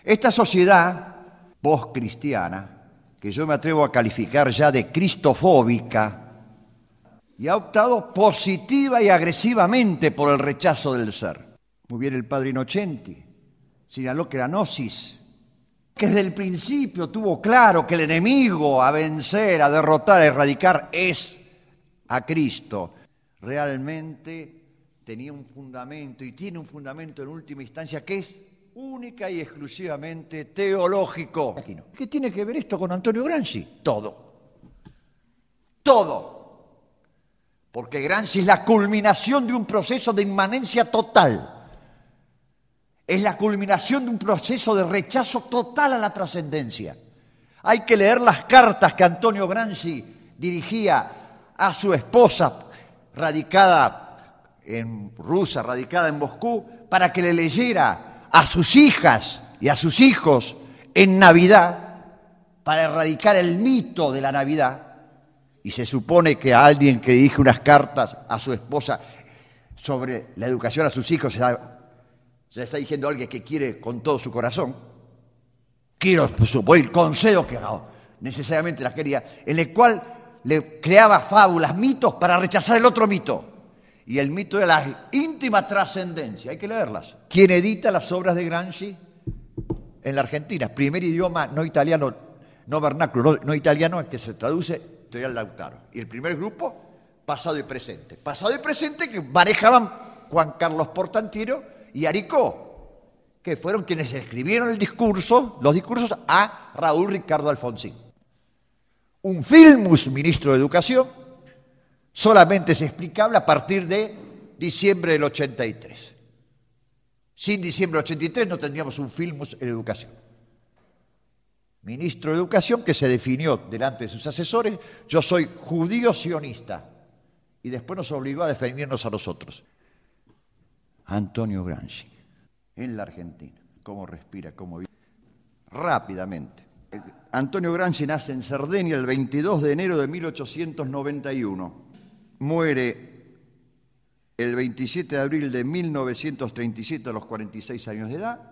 Esta sociedad post-cristiana, que yo me atrevo a calificar ya de cristofóbica, y ha optado positiva y agresivamente por el rechazo del ser. Muy bien el padre Innocenti señaló que la gnosis, que desde el principio tuvo claro que el enemigo a vencer, a derrotar, a erradicar es a Cristo, realmente tenía un fundamento y tiene un fundamento en última instancia que es única y exclusivamente teológico. ¿Qué tiene que ver esto con Antonio Gramsci? Todo. Todo. Porque Gramsci es la culminación de un proceso de inmanencia total. Es la culminación de un proceso de rechazo total a la trascendencia. Hay que leer las cartas que Antonio Gramsci dirigía a su esposa, radicada en Rusia, radicada en Moscú, para que le leyera a sus hijas y a sus hijos en Navidad, para erradicar el mito de la Navidad. Y se supone que a alguien que dirige unas cartas a su esposa sobre la educación a sus hijos se le está diciendo a alguien que quiere con todo su corazón. Quiero, por supuesto, concedo que no, necesariamente la quería, en el cual le creaba fábulas, mitos para rechazar el otro mito. Y el mito de la íntima trascendencia, hay que leerlas. ¿Quién edita las obras de Gramsci? En la Argentina, primer idioma no italiano, no vernáculo, no italiano, en que se traduce Editorial Lautaro. Y el primer grupo, Pasado y Presente. Pasado y Presente que manejaban Juan Carlos Portantino y Aricó, que fueron quienes escribieron los discursos a Raúl Ricardo Alfonsín. Un filmus ministro de Educación solamente es explicable a partir de diciembre del 83. Sin diciembre del 83 no tendríamos un filmus en educación. Ministro de Educación que se definió delante de sus asesores, yo soy judío sionista, y después nos obligó a defendernos a nosotros. Antonio Gramsci, en la Argentina, cómo respira, cómo vive. Rápidamente. Antonio Gramsci nace en Cerdeña el 22 de enero de 1891. Muere el 27 de abril de 1937 a los 46 años de edad,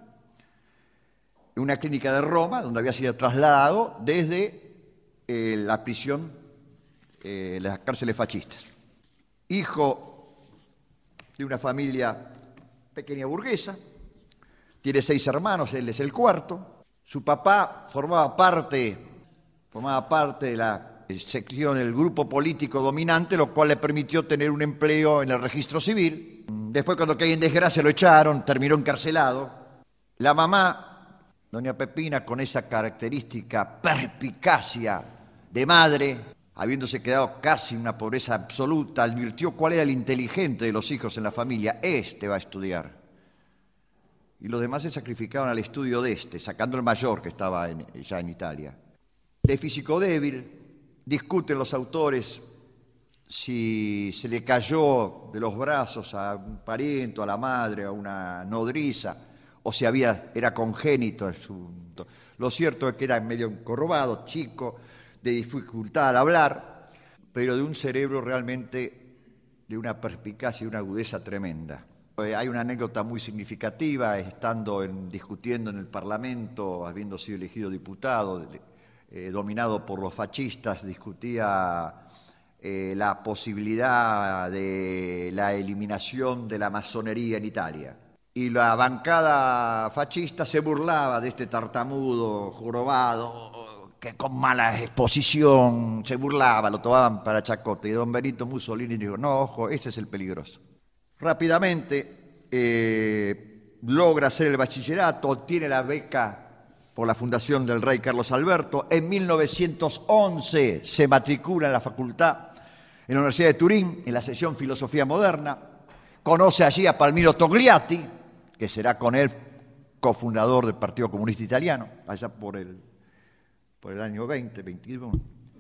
en una clínica de Roma, donde había sido trasladado desde la prisión, las cárceles fascistas. Hijo de una familia pequeña burguesa, tiene 6 hermanos, él es el cuarto. Su papá formaba parte de la sección, el grupo político dominante, lo cual le permitió tener un empleo en el registro civil. Después, cuando cae en desgracia, lo echaron, terminó encarcelado. La mamá, doña Pepina, con esa característica perspicacia de madre, habiéndose quedado casi en una pobreza absoluta, advirtió cuál era el inteligente de los hijos en la familia. Este va a estudiar. Y los demás se sacrificaron al estudio de este, sacando el mayor que estaba ya en Italia. De físico débil, discuten los autores si se le cayó de los brazos a un pariente, a la madre, a una nodriza, o si era congénito el asunto. Lo cierto es que era medio encorvado, chico, de dificultad al hablar, pero de un cerebro realmente de una perspicacia y una agudeza tremenda. Hay una anécdota muy significativa, discutiendo en el Parlamento, habiendo sido elegido diputado, dominado por los fascistas, discutía la posibilidad de la eliminación de la masonería en Italia. Y la bancada fascista se burlaba de este tartamudo, jorobado, que con mala exposición se burlaba, lo tomaban para chacota. Y don Benito Mussolini dijo, no, ojo, ese es el peligroso. Rápidamente logra hacer el bachillerato, obtiene la beca por la fundación del rey Carlos Alberto. En 1911 se matricula en la facultad, en la Universidad de Turín, en la sección Filosofía Moderna. Conoce allí a Palmiro Togliatti, que será con él cofundador del Partido Comunista Italiano, allá por el año 21,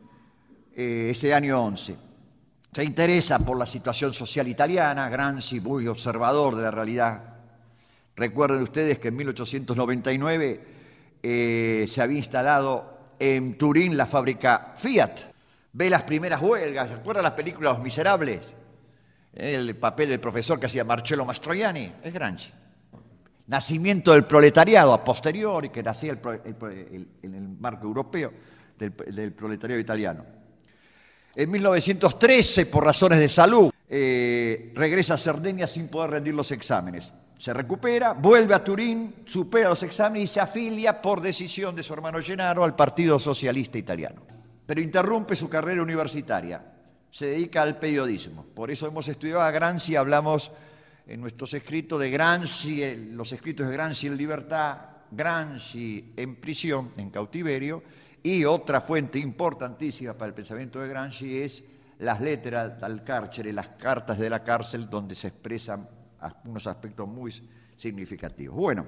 ese año 11. Se interesa por la situación social italiana, Gramsci, muy observador de la realidad. Recuerden ustedes que en 1899 se había instalado en Turín la fábrica Fiat. Ve las primeras huelgas, ¿recuerdan las películas Los Miserables? El papel del profesor que hacía Marcello Mastroianni es Gramsci. nacimiento del proletariado a posteriori, que nacía en el marco europeo del proletariado italiano. En 1913, por razones de salud, regresa a Cerdeña sin poder rendir los exámenes. Se recupera, vuelve a Turín, supera los exámenes y se afilia por decisión de su hermano Gennaro al Partido Socialista Italiano. Pero interrumpe su carrera universitaria, se dedica al periodismo. Por eso hemos estudiado a Gramsci, hablamos en nuestros escritos de Gramsci, los escritos de Gramsci en libertad, Gramsci en prisión, en cautiverio, y otra fuente importantísima para el pensamiento de Gramsci es las letras al carcere, las cartas de la cárcel, donde se expresan unos aspectos muy significativos. Bueno,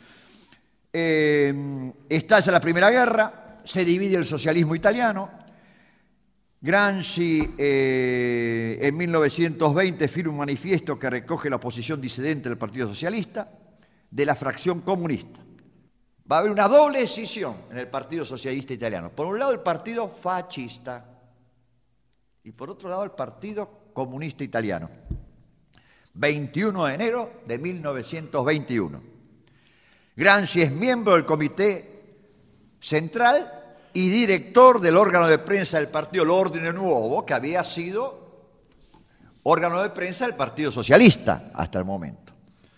estalla la Primera Guerra, se divide el socialismo italiano. Gramsci en 1920 firma un manifiesto que recoge la posición disidente del Partido Socialista de la fracción comunista. Va a haber una doble escisión en el Partido Socialista Italiano. Por un lado el Partido Fascista y por otro lado el Partido Comunista Italiano. 21 de enero de 1921. Gramsci es miembro del Comité Central y director del órgano de prensa del partido L'Ordine Nuovo, que había sido órgano de prensa del Partido Socialista hasta el momento.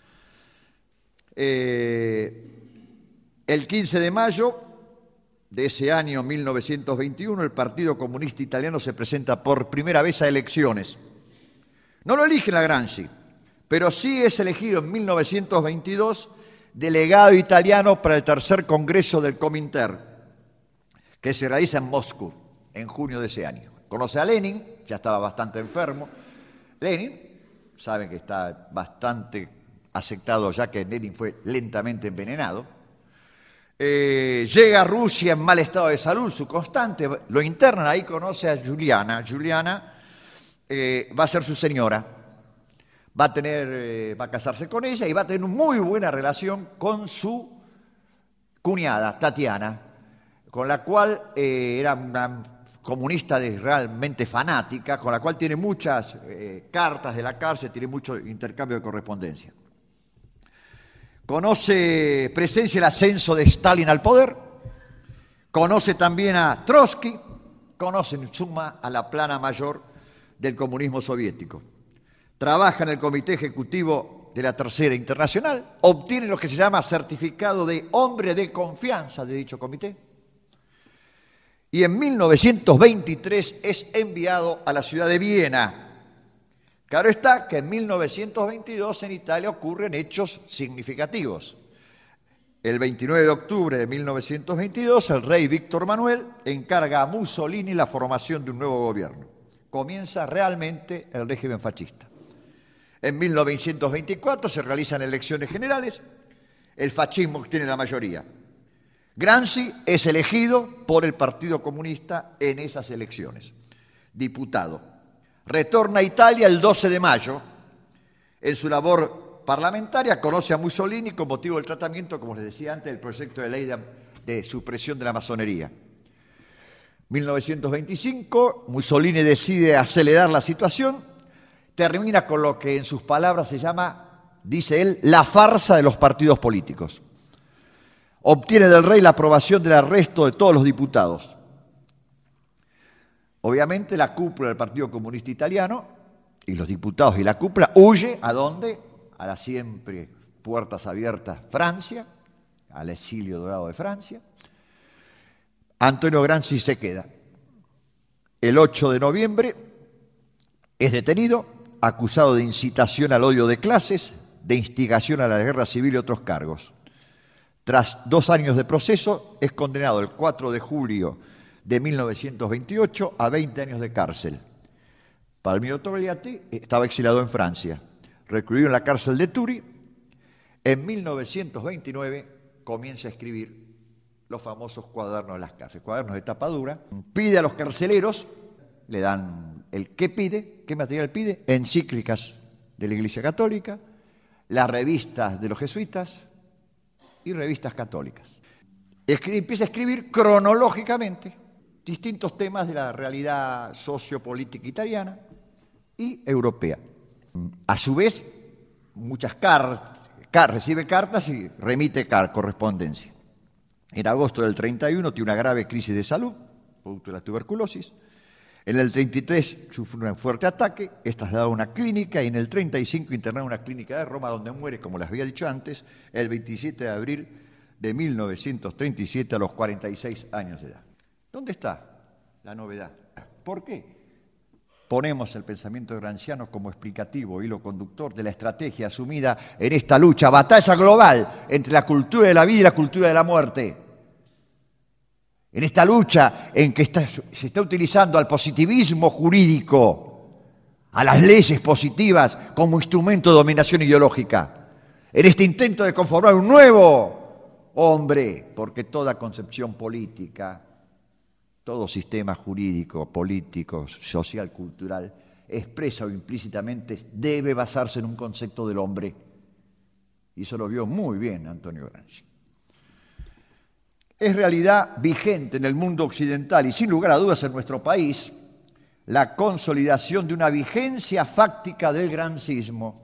El 15 de mayo de ese año 1921, el Partido Comunista Italiano se presenta por primera vez a elecciones. No lo eligen a Gramsci, pero sí es elegido en 1922 delegado italiano para el tercer congreso del Comintern, que se realiza en Moscú en junio de ese año. Conoce a Lenin, ya estaba bastante enfermo. Lenin, saben que está bastante aceptado ya que Lenin fue lentamente envenenado. Llega a Rusia en mal estado de salud, su constante, lo internan, ahí conoce a Giuliana. Giuliana va a ser su señora, va a casarse con ella y va a tener una muy buena relación con su cuñada, Tatiana, con la cual era una comunista realmente fanática, con la cual tiene muchas cartas de la cárcel, tiene mucho intercambio de correspondencia. Presencia el ascenso de Stalin al poder, conoce también a Trotsky, conoce en suma a la plana mayor del comunismo soviético. Trabaja en el Comité Ejecutivo de la Tercera Internacional, obtiene lo que se llama certificado de hombre de confianza de dicho comité y en 1923 es enviado a la ciudad de Viena. Claro está que en 1922 en Italia ocurren hechos significativos. El 29 de octubre de 1922 el rey Víctor Manuel encarga a Mussolini la formación de un nuevo gobierno. Comienza realmente el régimen fascista. En 1924 se realizan elecciones generales, el fascismo tiene la mayoría. Gramsci es elegido por el Partido Comunista en esas elecciones, diputado. Retorna a Italia el 12 de mayo. En su labor parlamentaria conoce a Mussolini con motivo del tratamiento, como les decía antes, del proyecto de ley de supresión de la masonería. 1925, Mussolini decide acelerar la situación, termina con lo que en sus palabras se llama, dice él, la farsa de los partidos políticos. Obtiene del rey la aprobación del arresto de todos los diputados. Obviamente la cúpula del Partido Comunista Italiano y los diputados y la cúpula huye ¿a dónde? A las siempre puertas abiertas Francia, al exilio dorado de Francia. Antonio Gramsci se queda. El 8 de noviembre es detenido, acusado de incitación al odio de clases, de instigación a la guerra civil y otros cargos. Tras 2 años de proceso, es condenado el 4 de julio de 1928 a 20 años de cárcel. Palmiro Togliatti estaba exilado en Francia, recluido en la cárcel de Turi. En 1929 comienza a escribir los famosos cuadernos de las cárceles, cuadernos de tapa dura. Pide a los carceleros, le dan el ¿qué pide? ¿Qué material pide? Encíclicas de la Iglesia Católica, las revistas de los jesuitas y revistas católicas. Empieza a escribir cronológicamente distintos temas de la realidad sociopolítica italiana y europea. A su vez, muchas recibe cartas y remite correspondencia. En agosto del 31 tiene una grave crisis de salud, producto de la tuberculosis. En el 33 sufre un fuerte ataque, es trasladado a una clínica y en el 35 internado en una clínica de Roma donde muere, como les había dicho antes, el 27 de abril de 1937 a los 46 años de edad. ¿Dónde está la novedad? ¿Por qué ponemos el pensamiento gramsciano como explicativo, hilo conductor de la estrategia asumida en esta lucha, batalla global entre la cultura de la vida y la cultura de la muerte? En esta lucha en que se está utilizando al positivismo jurídico, a las leyes positivas como instrumento de dominación ideológica, en este intento de conformar un nuevo hombre, porque toda concepción política, todo sistema jurídico, político, social, cultural, expresa o implícitamente debe basarse en un concepto del hombre. Y eso lo vio muy bien Antonio Gramsci. Es realidad vigente en el mundo occidental y sin lugar a dudas en nuestro país la consolidación de una vigencia fáctica del gramscismo,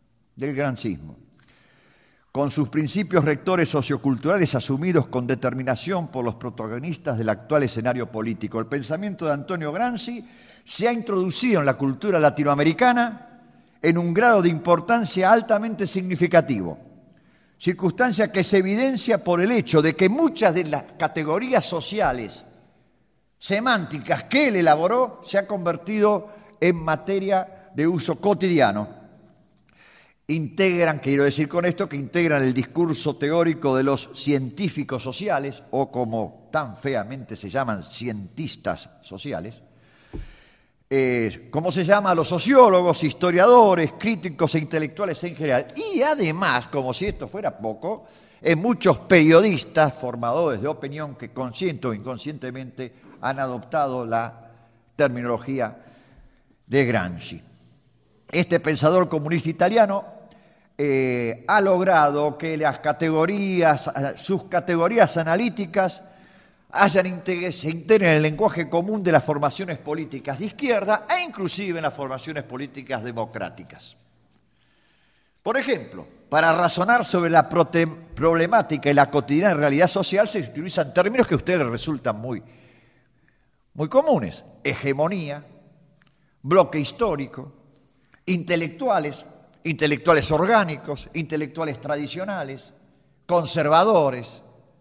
con sus principios rectores socioculturales asumidos con determinación por los protagonistas del actual escenario político. El pensamiento de Antonio Gramsci se ha introducido en la cultura latinoamericana en un grado de importancia altamente significativo, circunstancia que se evidencia por el hecho de que muchas de las categorías sociales semánticas que él elaboró se han convertido en materia de uso cotidiano. Quiero decir con esto, que integran el discurso teórico de los científicos sociales, o como tan feamente se llaman, cientistas sociales, como se llama a los sociólogos, historiadores, críticos e intelectuales en general. Y además, como si esto fuera poco, en muchos periodistas, formadores de opinión que consciente o inconscientemente han adoptado la terminología de Gramsci. Este pensador comunista italiano ha logrado que sus categorías analíticas se integren en el lenguaje común de las formaciones políticas de izquierda e inclusive en las formaciones políticas democráticas. Por ejemplo, para razonar sobre la problemática y la cotidiana realidad social se utilizan términos que a ustedes les resultan muy comunes: hegemonía, bloque histórico, intelectuales orgánicos, intelectuales tradicionales, conservadores,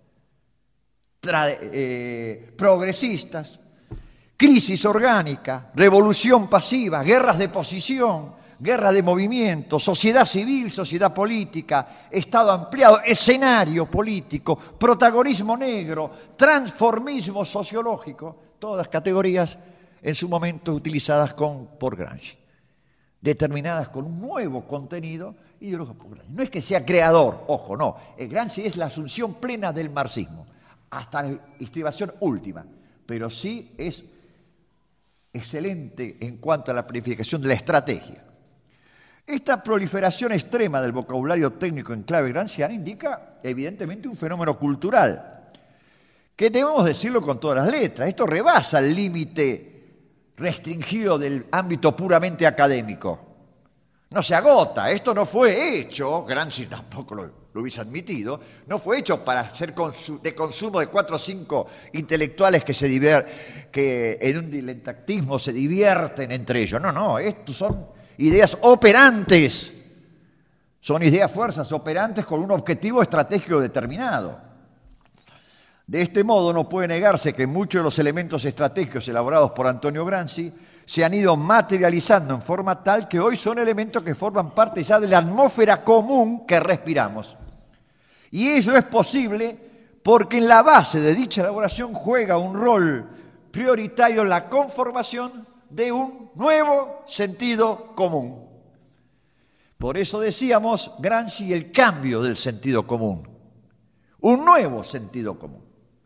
progresistas, crisis orgánica, revolución pasiva, guerras de posición, guerra de movimiento, sociedad civil, sociedad política, Estado ampliado, escenario político, protagonismo negro, transformismo sociológico, todas categorías en su momento utilizadas por Gramsci, determinadas con un nuevo contenido ideológico por Gramsci. No es que sea creador, ojo, no. Gramsci es la asunción plena del marxismo, hasta la estribación última, pero sí es excelente en cuanto a la planificación de la estrategia. Esta proliferación extrema del vocabulario técnico en clave gramsciana indica, evidentemente, un fenómeno cultural, que debemos decirlo con todas las letras. Esto rebasa el límite restringido del ámbito puramente académico. No se agota, esto no fue hecho, Gramsci tampoco lo hubiese admitido, no fue hecho para ser de consumo de 4 o 5 intelectuales que en un diletantismo se divierten entre ellos. No, estos son ideas operantes, son ideas, fuerzas operantes con un objetivo estratégico determinado. De este modo no puede negarse que muchos de los elementos estratégicos elaborados por Antonio Gramsci se han ido materializando en forma tal que hoy son elementos que forman parte ya de la atmósfera común que respiramos. Y eso es posible porque en la base de dicha elaboración juega un rol prioritario la conformación de un nuevo sentido común. Por eso decíamos, Gramsci, el cambio del sentido común, un nuevo sentido común.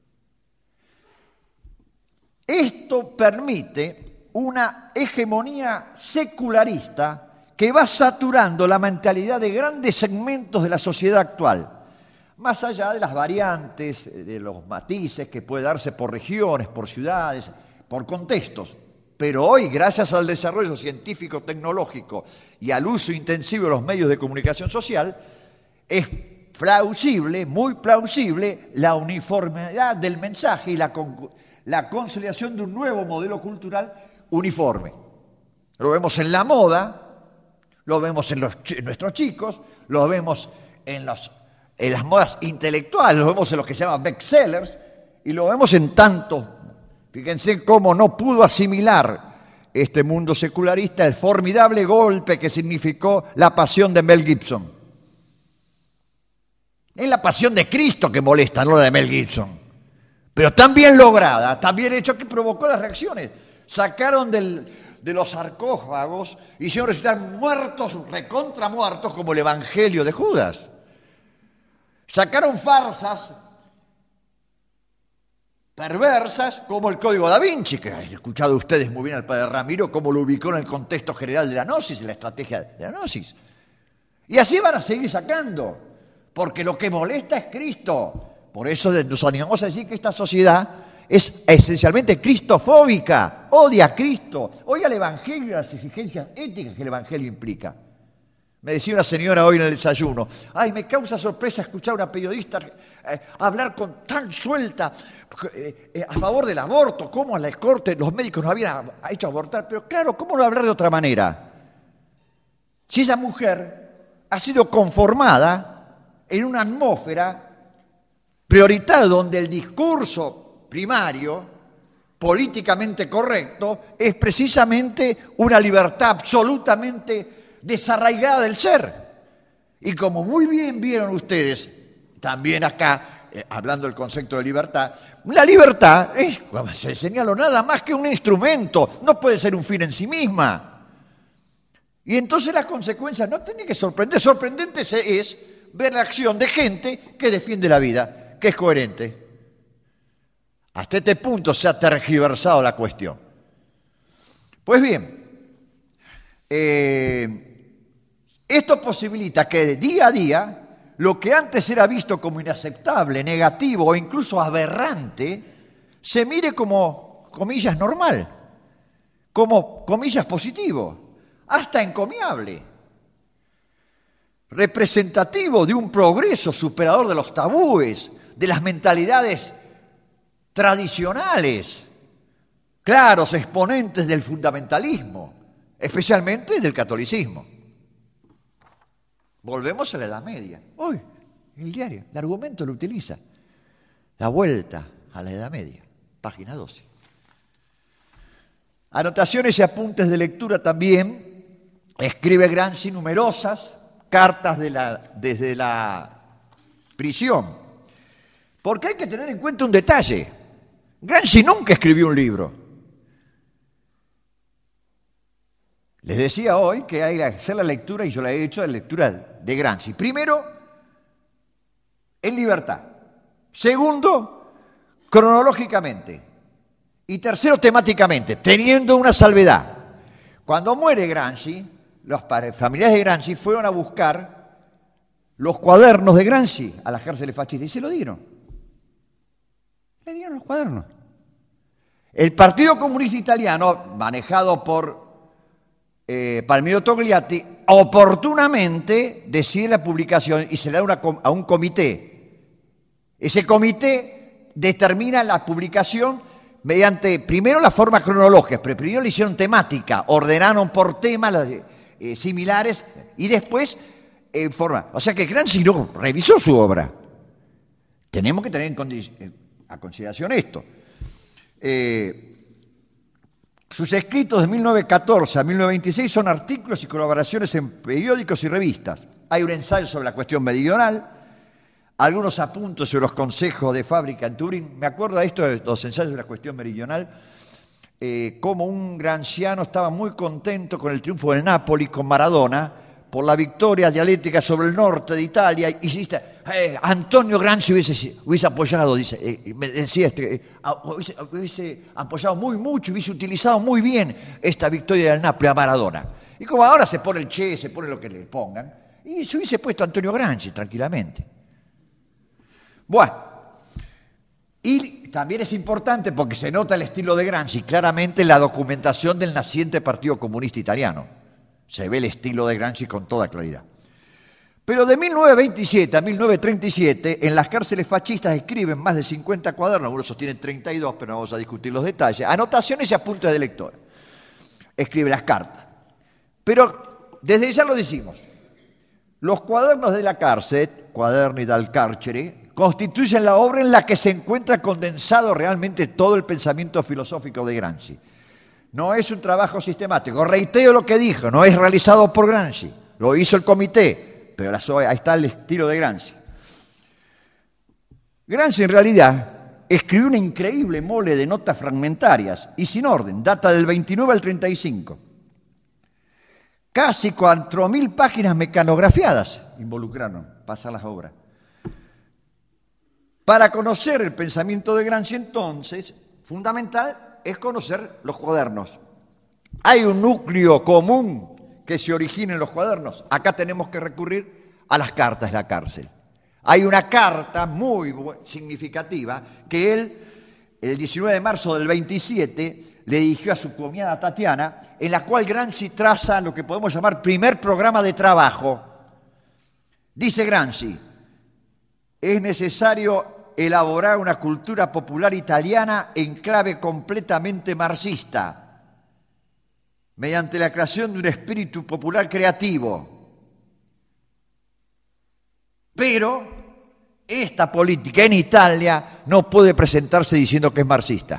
Esto permite una hegemonía secularista que va saturando la mentalidad de grandes segmentos de la sociedad actual, más allá de las variantes, de los matices que puede darse por regiones, por ciudades, por contextos. Pero hoy, gracias al desarrollo científico-tecnológico y al uso intensivo de los medios de comunicación social, Es plausible, muy plausible, la uniformidad del mensaje y la consolidación de un nuevo modelo cultural uniforme. Lo vemos en la moda, lo vemos en nuestros chicos, lo vemos en las modas intelectuales, lo vemos en los que se llaman bestsellers y lo vemos en tantos. Fíjense cómo no pudo asimilar este mundo secularista el formidable golpe que significó la pasión de Mel Gibson. Es la pasión de Cristo que molesta, no la de Mel Gibson. Pero tan bien lograda, tan bien hecho que provocó las reacciones. Sacaron de los sarcófagos, hicieron resucitar muertos, recontra muertos, como el Evangelio de Judas. Sacaron farsas perversas como el Código da Vinci, que han escuchado ustedes muy bien al padre Ramiro, cómo lo ubicó en el contexto general de la gnosis, en la estrategia de la gnosis. Y así van a seguir sacando, porque lo que molesta es Cristo. Por eso nos animamos a decir que esta sociedad es esencialmente cristofóbica, odia a Cristo, odia al Evangelio y las exigencias éticas que el Evangelio implica. Me decía una señora hoy en el desayuno, ay, me causa sorpresa escuchar a una periodista hablar con tan suelta a favor del aborto, cómo a la corte los médicos nos habían hecho abortar, pero claro, ¿cómo no hablar de otra manera? Si esa mujer ha sido conformada en una atmósfera prioritaria donde el discurso primario, políticamente correcto, es precisamente una libertad absolutamente desarraigada del ser. Y como muy bien vieron ustedes, también acá, hablando del concepto de libertad, la libertad es, como se señaló, nada más que un instrumento, no puede ser un fin en sí misma. Y entonces las consecuencias no tienen que sorprender. Sorprendente es ver la acción de gente que defiende la vida, que es coherente. Hasta este punto se ha tergiversado la cuestión. Pues bien, esto posibilita que día a día lo que antes era visto como inaceptable, negativo o incluso aberrante, se mire como, comillas, normal, como, comillas, positivo, hasta encomiable, representativo de un progreso superador de los tabúes, de las mentalidades tradicionales, claros exponentes del fundamentalismo, especialmente del catolicismo. Volvemos a la Edad Media. Hoy, el diario, el argumento lo utiliza. La vuelta a la Edad Media, página 12. Anotaciones y apuntes de lectura también. Escribe Gramsci numerosas cartas desde la prisión. Porque hay que tener en cuenta un detalle. Gramsci nunca escribió un libro. Les decía hoy que hay que hacer la lectura, y yo la he hecho, la lectura de Gramsci. Primero, en libertad. Segundo, cronológicamente. Y tercero, temáticamente, teniendo una salvedad. Cuando muere Gramsci, los familiares de Gramsci fueron a buscar los cuadernos de Gramsci a las cárceles fascistas y se lo dieron. Le dieron los cuadernos. El Partido Comunista Italiano, manejado por Palmiro Togliatti, oportunamente decide la publicación y se le da a un comité. Ese comité determina la publicación mediante, primero, la forma cronológica, pero primero le hicieron temática, ordenaron por temas similares y después en forma. O sea que Gramsci no revisó su obra. Tenemos que tener a consideración esto. Sus escritos de 1914 a 1926 son artículos y colaboraciones en periódicos y revistas. Hay un ensayo sobre la cuestión meridional, algunos apuntes sobre los consejos de fábrica en Turín. Me acuerdo de esto, de los ensayos de la cuestión meridional, como un gramsciano estaba muy contento con el triunfo del Napoli, con Maradona, por la victoria dialéctica sobre el norte de Italia, y dice, Antonio Gramsci hubiese apoyado, dice, me decía, hubiese apoyado muy mucho, hubiese utilizado muy bien esta victoria del Napoli a Maradona. Y como ahora se pone el Che, se pone lo que le pongan, y se hubiese puesto Antonio Gramsci tranquilamente. Bueno, y también es importante porque se nota el estilo de Gramsci claramente en la documentación del naciente Partido Comunista Italiano. Se ve el estilo de Gramsci con toda claridad. Pero de 1927 a 1937, en las cárceles fascistas escriben más de 50 cuadernos, algunos sostienen 32, pero no vamos a discutir los detalles, anotaciones y apuntes de lector. Escribe las cartas. Pero desde ya lo decimos, los cuadernos de la cárcel, Quaderni dal carcere, constituyen la obra en la que se encuentra condensado realmente todo el pensamiento filosófico de Gramsci. No es un trabajo sistemático, reitero lo que dijo, no es realizado por Gramsci, lo hizo el comité, pero ahí está el estilo de Gramsci. Gramsci en realidad escribió una increíble mole de notas fragmentarias y sin orden, data del 29 al 35. Casi 4.000 páginas mecanografiadas involucraron pasar las obras. Para conocer el pensamiento de Gramsci, entonces, fundamental es conocer los cuadernos. Hay un núcleo común que se origina en los cuadernos. Acá tenemos que recurrir a las cartas de la cárcel. Hay una carta muy significativa que él, el 19 de marzo del 27, le dirigió a su cuñada Tatiana, en la cual Gramsci traza lo que podemos llamar primer programa de trabajo. Dice Gramsci, es necesario elaborar una cultura popular italiana en clave completamente marxista, mediante la creación de un espíritu popular creativo. Pero esta política en Italia no puede presentarse diciendo que es marxista.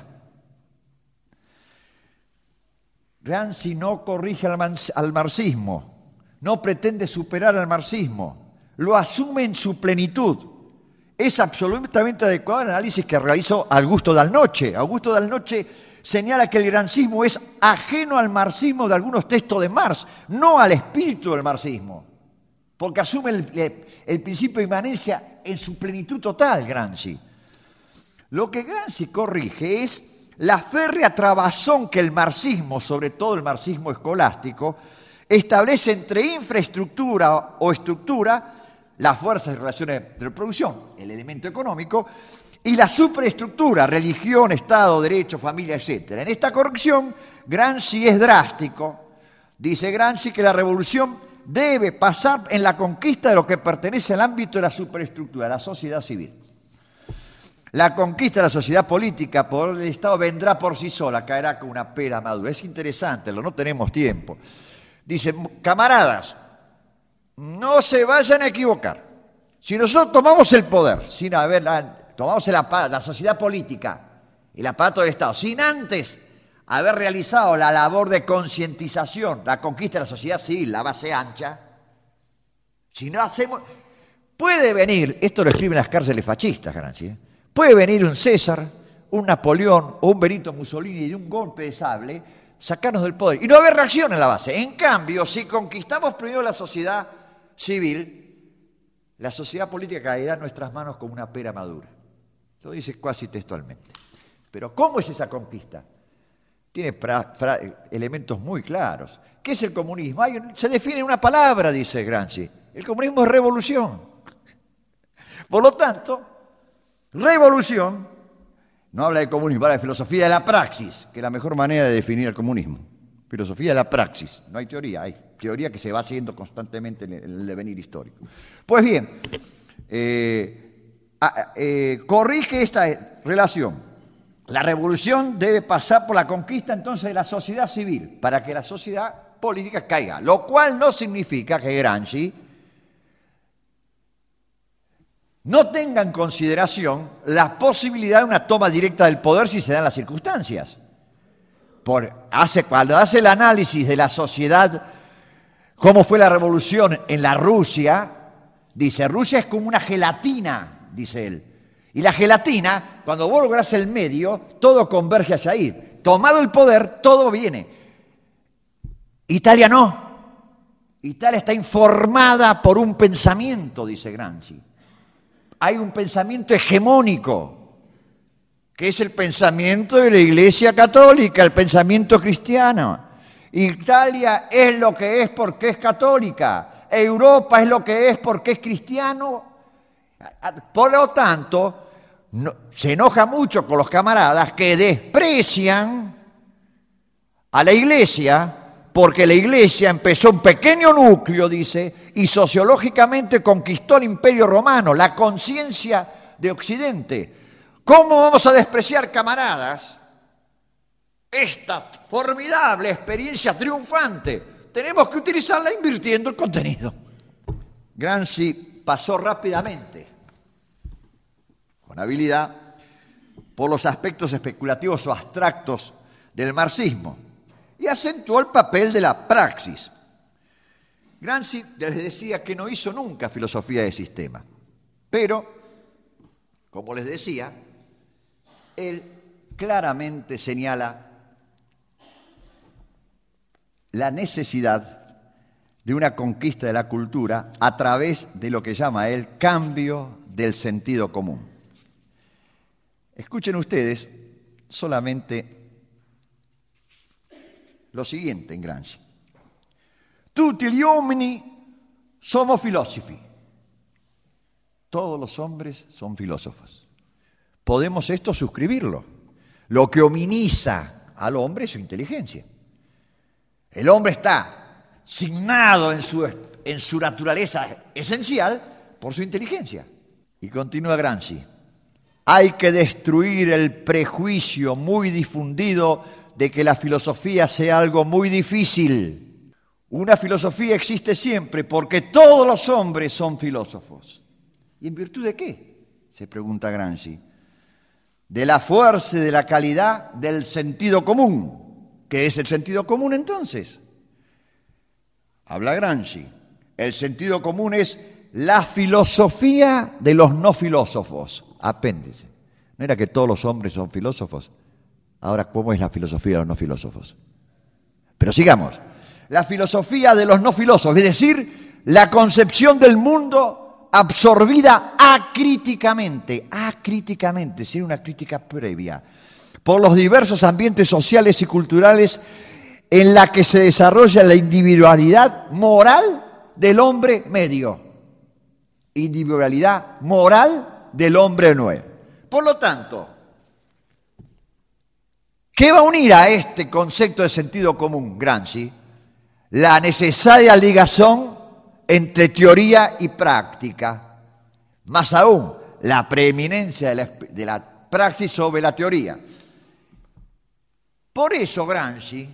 Gramsci no corrige al marxismo, no pretende superar al marxismo, lo asume en su plenitud. Es absolutamente adecuado el análisis que realizó Augusto Dal Noce. Augusto Dal Noce señala que el gramscismo es ajeno al marxismo de algunos textos de Marx, no al espíritu del marxismo, porque asume el principio de inmanencia en su plenitud total, Gramsci. Lo que Gramsci corrige es la férrea trabazón que el marxismo, sobre todo el marxismo escolástico, establece entre infraestructura o estructura, las fuerzas y relaciones de producción, el elemento económico, y la superestructura, religión, Estado, derecho, familia, etc. En esta corrección, Gramsci es drástico. Dice Gramsci que la revolución debe pasar en la conquista de lo que pertenece al ámbito de la superestructura, la sociedad civil. La conquista de la sociedad política por el Estado vendrá por sí sola, caerá con una pera madura. Es interesante, no tenemos tiempo. Dice, camaradas, no se vayan a equivocar. Si nosotros tomamos el poder, tomamos la sociedad política, el aparato del Estado, sin antes haber realizado la labor de concientización, la conquista de la sociedad civil, la base ancha, si no hacemos... Puede venir, esto lo escriben las cárceles fascistas, Gramsci, puede venir un César, un Napoleón o un Benito Mussolini y de un golpe de sable sacarnos del poder y no haber reacción en la base. En cambio, si conquistamos primero la sociedad civil, la sociedad política caerá en nuestras manos como una pera madura. Lo dice casi textualmente. Pero ¿cómo es esa conquista? Tiene elementos muy claros. ¿Qué es el comunismo? Se define en una palabra, dice Gramsci. El comunismo es revolución. Por lo tanto, revolución, no habla de comunismo, habla de filosofía de la praxis, que es la mejor manera de definir el comunismo. Filosofía de la praxis, no hay teoría, hay teoría que se va siguiendo constantemente en el devenir histórico. Pues bien, corrige esta relación. La revolución debe pasar por la conquista entonces de la sociedad civil, para que la sociedad política caiga, lo cual no significa que Gramsci no tenga en consideración la posibilidad de una toma directa del poder si se dan las circunstancias. Cuando hace el análisis de la sociedad, cómo fue la revolución en la Rusia, dice, Rusia es como una gelatina, dice él. Y la gelatina, cuando vos lográs el medio, todo converge hacia ahí. Tomado el poder, todo viene. Italia no. Italia está informada por un pensamiento, dice Gramsci. Hay un pensamiento hegemónico, que es el pensamiento de la Iglesia Católica, el pensamiento cristiano. Italia es lo que es porque es católica. Europa es lo que es porque es cristiano. Por lo tanto, se enoja mucho con los camaradas que desprecian a la Iglesia, porque la Iglesia empezó un pequeño núcleo, dice, y sociológicamente conquistó el Imperio Romano, la conciencia de Occidente. ¿Cómo vamos a despreciar, camaradas, esta formidable experiencia triunfante? Tenemos que utilizarla invirtiendo el contenido. Gramsci pasó rápidamente, con habilidad, por los aspectos especulativos o abstractos del marxismo y acentuó el papel de la praxis. Gramsci les decía que no hizo nunca filosofía de sistema, pero, como les decía, él claramente señala la necesidad de una conquista de la cultura a través de lo que llama él cambio del sentido común. Escuchen ustedes solamente lo siguiente en Gramsci. Tutti gli uomini sono filosofi. Todos los hombres son filósofos. Podemos esto suscribirlo. Lo que hominiza al hombre es su inteligencia. El hombre está signado en su naturaleza esencial por su inteligencia. Y continúa Gramsci. Hay que destruir el prejuicio muy difundido de que la filosofía sea algo muy difícil. Una filosofía existe siempre porque todos los hombres son filósofos. ¿Y en virtud de qué?, se pregunta Gramsci. De la fuerza y de la calidad del sentido común. ¿Qué es el sentido común entonces? Habla Gramsci. El sentido común es la filosofía de los no filósofos. Apéndice. ¿No era que todos los hombres son filósofos? Ahora, ¿cómo es la filosofía de los no filósofos? Pero sigamos. La filosofía de los no filósofos, es decir, la concepción del mundo absorbida acríticamente, sin una crítica previa, por los diversos ambientes sociales y culturales en la que se desarrolla la individualidad moral del hombre medio. Individualidad moral del hombre nuevo. Por lo tanto, ¿qué va a unir a este concepto de sentido común, Gramsci? La necesaria ligación entre teoría y práctica. Más aún, la preeminencia de la praxis sobre la teoría. Por eso Gramsci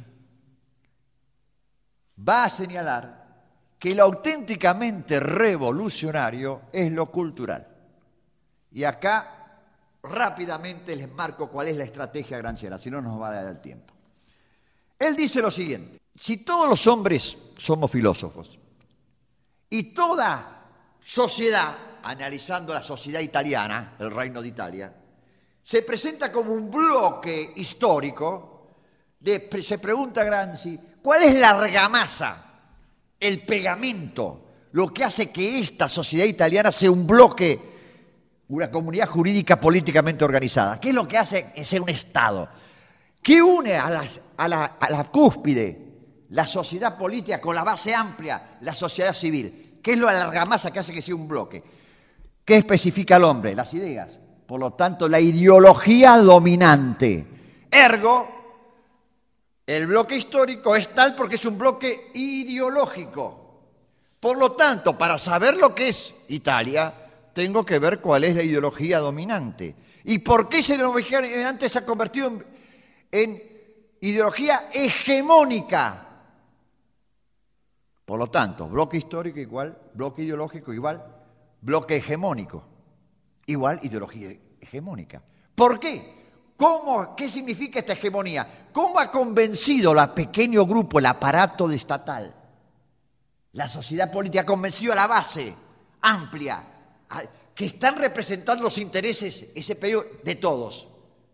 va a señalar que lo auténticamente revolucionario es lo cultural. Y acá rápidamente les marco cuál es la estrategia gramsciana, si no nos va a dar el tiempo. Él dice lo siguiente: si todos los hombres somos filósofos y toda sociedad, analizando la sociedad italiana, el Reino de Italia, se presenta como un bloque histórico, se pregunta Gramsci, ¿cuál es la argamasa, el pegamento, lo que hace que esta sociedad italiana sea un bloque, una comunidad jurídica políticamente organizada? ¿Qué es lo que hace que sea un Estado? ¿Qué une a la cúspide, la sociedad política, con la base amplia, la sociedad civil? ¿Qué es la argamasa que hace que sea un bloque? ¿Qué especifica al hombre? Las ideas. Por lo tanto, la ideología dominante. Ergo, el bloque histórico es tal porque es un bloque ideológico. Por lo tanto, para saber lo que es Italia, tengo que ver cuál es la ideología dominante. ¿Y por qué esa ideología dominante se ha convertido en ideología hegemónica? Por lo tanto, bloque histórico igual, bloque ideológico igual, bloque hegemónico igual, ideología hegemónica. ¿Por qué? ¿Qué significa esta hegemonía? ¿Cómo ha convencido al pequeño grupo, el aparato estatal, la sociedad política, ha convencido a la base amplia, que están representando los intereses, ese periodo, de todos?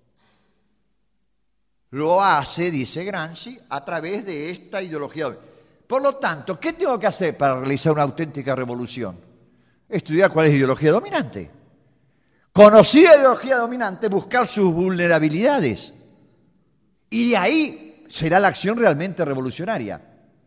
Lo hace, dice Gramsci, a través de esta ideología. Por lo tanto, ¿qué tengo que hacer para realizar una auténtica revolución? Estudiar cuál es la ideología dominante. Conocer la ideología dominante, buscar sus vulnerabilidades. Y de ahí será la acción realmente revolucionaria.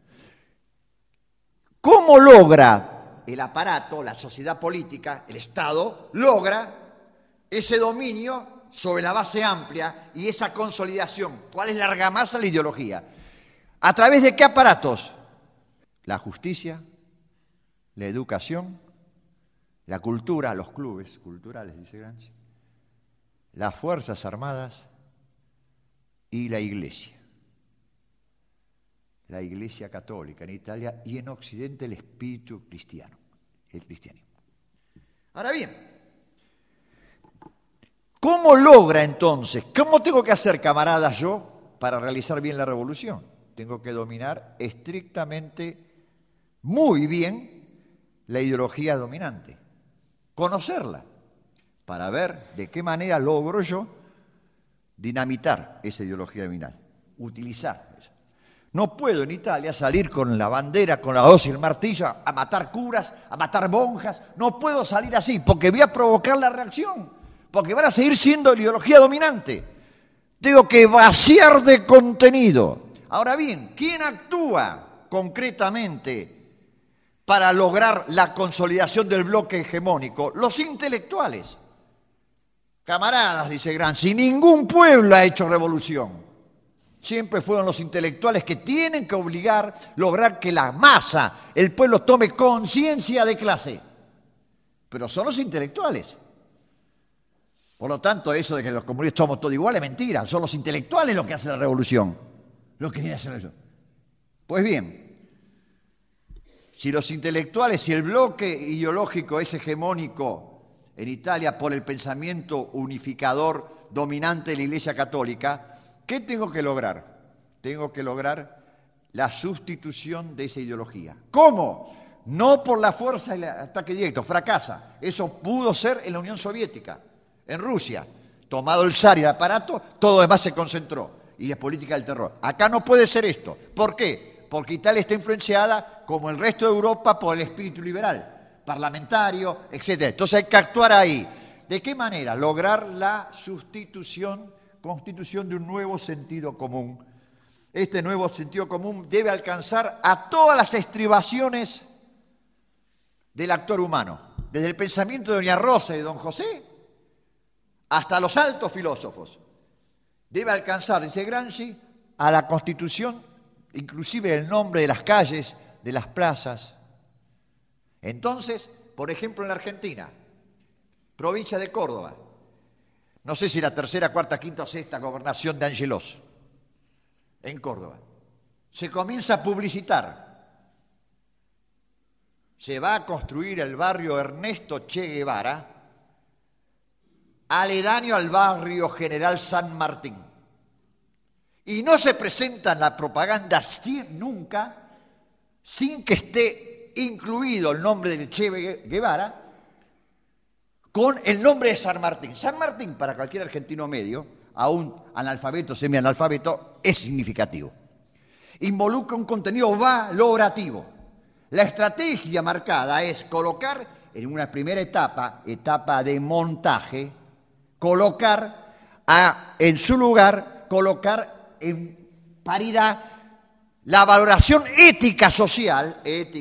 ¿Cómo logra el aparato, la sociedad política, el Estado, logra ese dominio sobre la base amplia y esa consolidación? ¿Cuál es la argamasa de la ideología? ¿A través de qué aparatos? La justicia, la educación, la cultura, los clubes culturales, dice Gramsci, las Fuerzas Armadas y la Iglesia. La Iglesia católica en Italia y en Occidente el espíritu cristiano, el cristianismo. Ahora bien, ¿cómo logra entonces? ¿Cómo tengo que hacer, camaradas, yo para realizar bien la revolución? Tengo que dominar estrictamente, muy bien, la ideología dominante. Conocerla, para ver de qué manera logro yo dinamitar esa ideología dominante, utilizar eso. No puedo en Italia salir con la bandera, con la hoz y el martillo a matar curas, a matar monjas. No puedo salir así porque voy a provocar la reacción, porque van a seguir siendo la ideología dominante. Tengo que vaciar de contenido. Ahora bien, ¿quién actúa concretamente para lograr la consolidación del bloque hegemónico? Los intelectuales. Camaradas, dice Gramsci, ningún pueblo ha hecho revolución. Siempre fueron los intelectuales que tienen que lograr que la masa, el pueblo, tome conciencia de clase. Pero son los intelectuales. Por lo tanto, eso de que los comunistas somos todos iguales es mentira. Son los intelectuales los que hacen la revolución. Los que quieren hacer eso. Pues bien, si los intelectuales, si el bloque ideológico es hegemónico en Italia por el pensamiento unificador dominante de la Iglesia Católica, ¿qué tengo que lograr? Tengo que lograr la sustitución de esa ideología. ¿Cómo? No por la fuerza del ataque directo, fracasa. Eso pudo ser en la Unión Soviética, en Rusia. Tomado el zar y el aparato, todo lo demás se concentró. Y la política del terror. Acá no puede ser esto. ¿Por qué? Porque Italia está influenciada, como el resto de Europa, por el espíritu liberal, parlamentario, etc. Entonces hay que actuar ahí. ¿De qué manera? Lograr la constitución de un nuevo sentido común. Este nuevo sentido común debe alcanzar a todas las estribaciones del actor humano, desde el pensamiento de doña Rosa y de don José hasta los altos filósofos. Debe alcanzar, dice Gramsci, a la constitución, inclusive el nombre de las calles, de las plazas. Entonces, por ejemplo, en la Argentina, provincia de Córdoba, no sé si la tercera, cuarta, quinta o sexta gobernación de Angelos, en Córdoba, se comienza a publicitar. Se va a construir el barrio Ernesto Che Guevara, aledaño al barrio General San Martín. Y no se presenta en la propaganda nunca sin que esté incluido el nombre del Che Guevara con el nombre de San Martín. San Martín, para cualquier argentino medio, aún analfabeto, semianalfabeto, es significativo. Involucra un contenido valorativo. La estrategia marcada es colocar en una primera etapa de montaje, colocar en su lugar, colocar en paridad la valoración ética social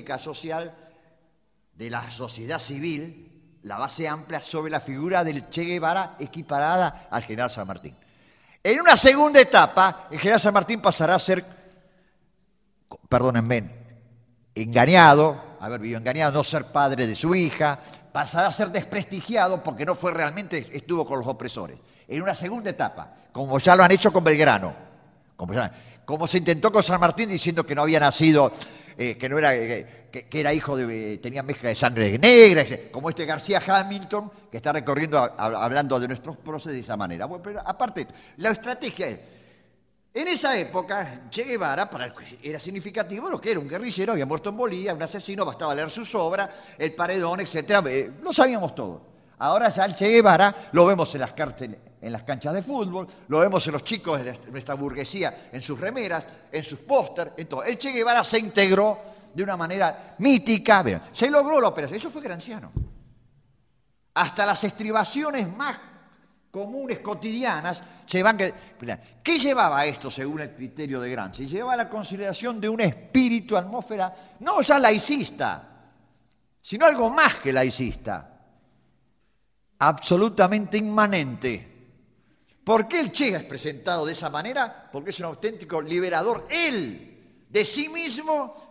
de la sociedad civil, la base amplia sobre la figura del Che Guevara equiparada al general San Martín. En una segunda etapa, el general San Martín pasará a ser, perdónenme, haber vivido engañado, no ser padre de su hija, pasará a ser desprestigiado porque no fue realmente, estuvo con los opresores. En una segunda etapa, como ya lo han hecho con Belgrano, como se intentó con San Martín diciendo que no había nacido, que era hijo tenía mezcla de sangre negra, como este García Hamilton, que está recorriendo, hablando de nuestros próceres de esa manera. Bueno, pero aparte, la estrategia es, en esa época, Che Guevara era significativo lo que era un guerrillero, había muerto en Bolivia, un asesino, bastaba leer sus obras, el paredón, etc. Lo sabíamos todo. Ahora ya el Che Guevara lo vemos en las canchas de fútbol, lo vemos en los chicos de nuestra burguesía, en sus remeras, en sus póster, en todo. El Che Guevara se integró de una manera mítica, se logró la operación, eso fue gramsciano. Hasta las estribaciones más comunes, cotidianas, ¿qué llevaba a esto según el criterio de Gramsci? Llevaba a la consideración de un espíritu, atmósfera, no ya laicista, sino algo más que laicista, absolutamente inmanente. ¿Por qué el Che es presentado de esa manera? Porque es un auténtico liberador, él, de sí mismo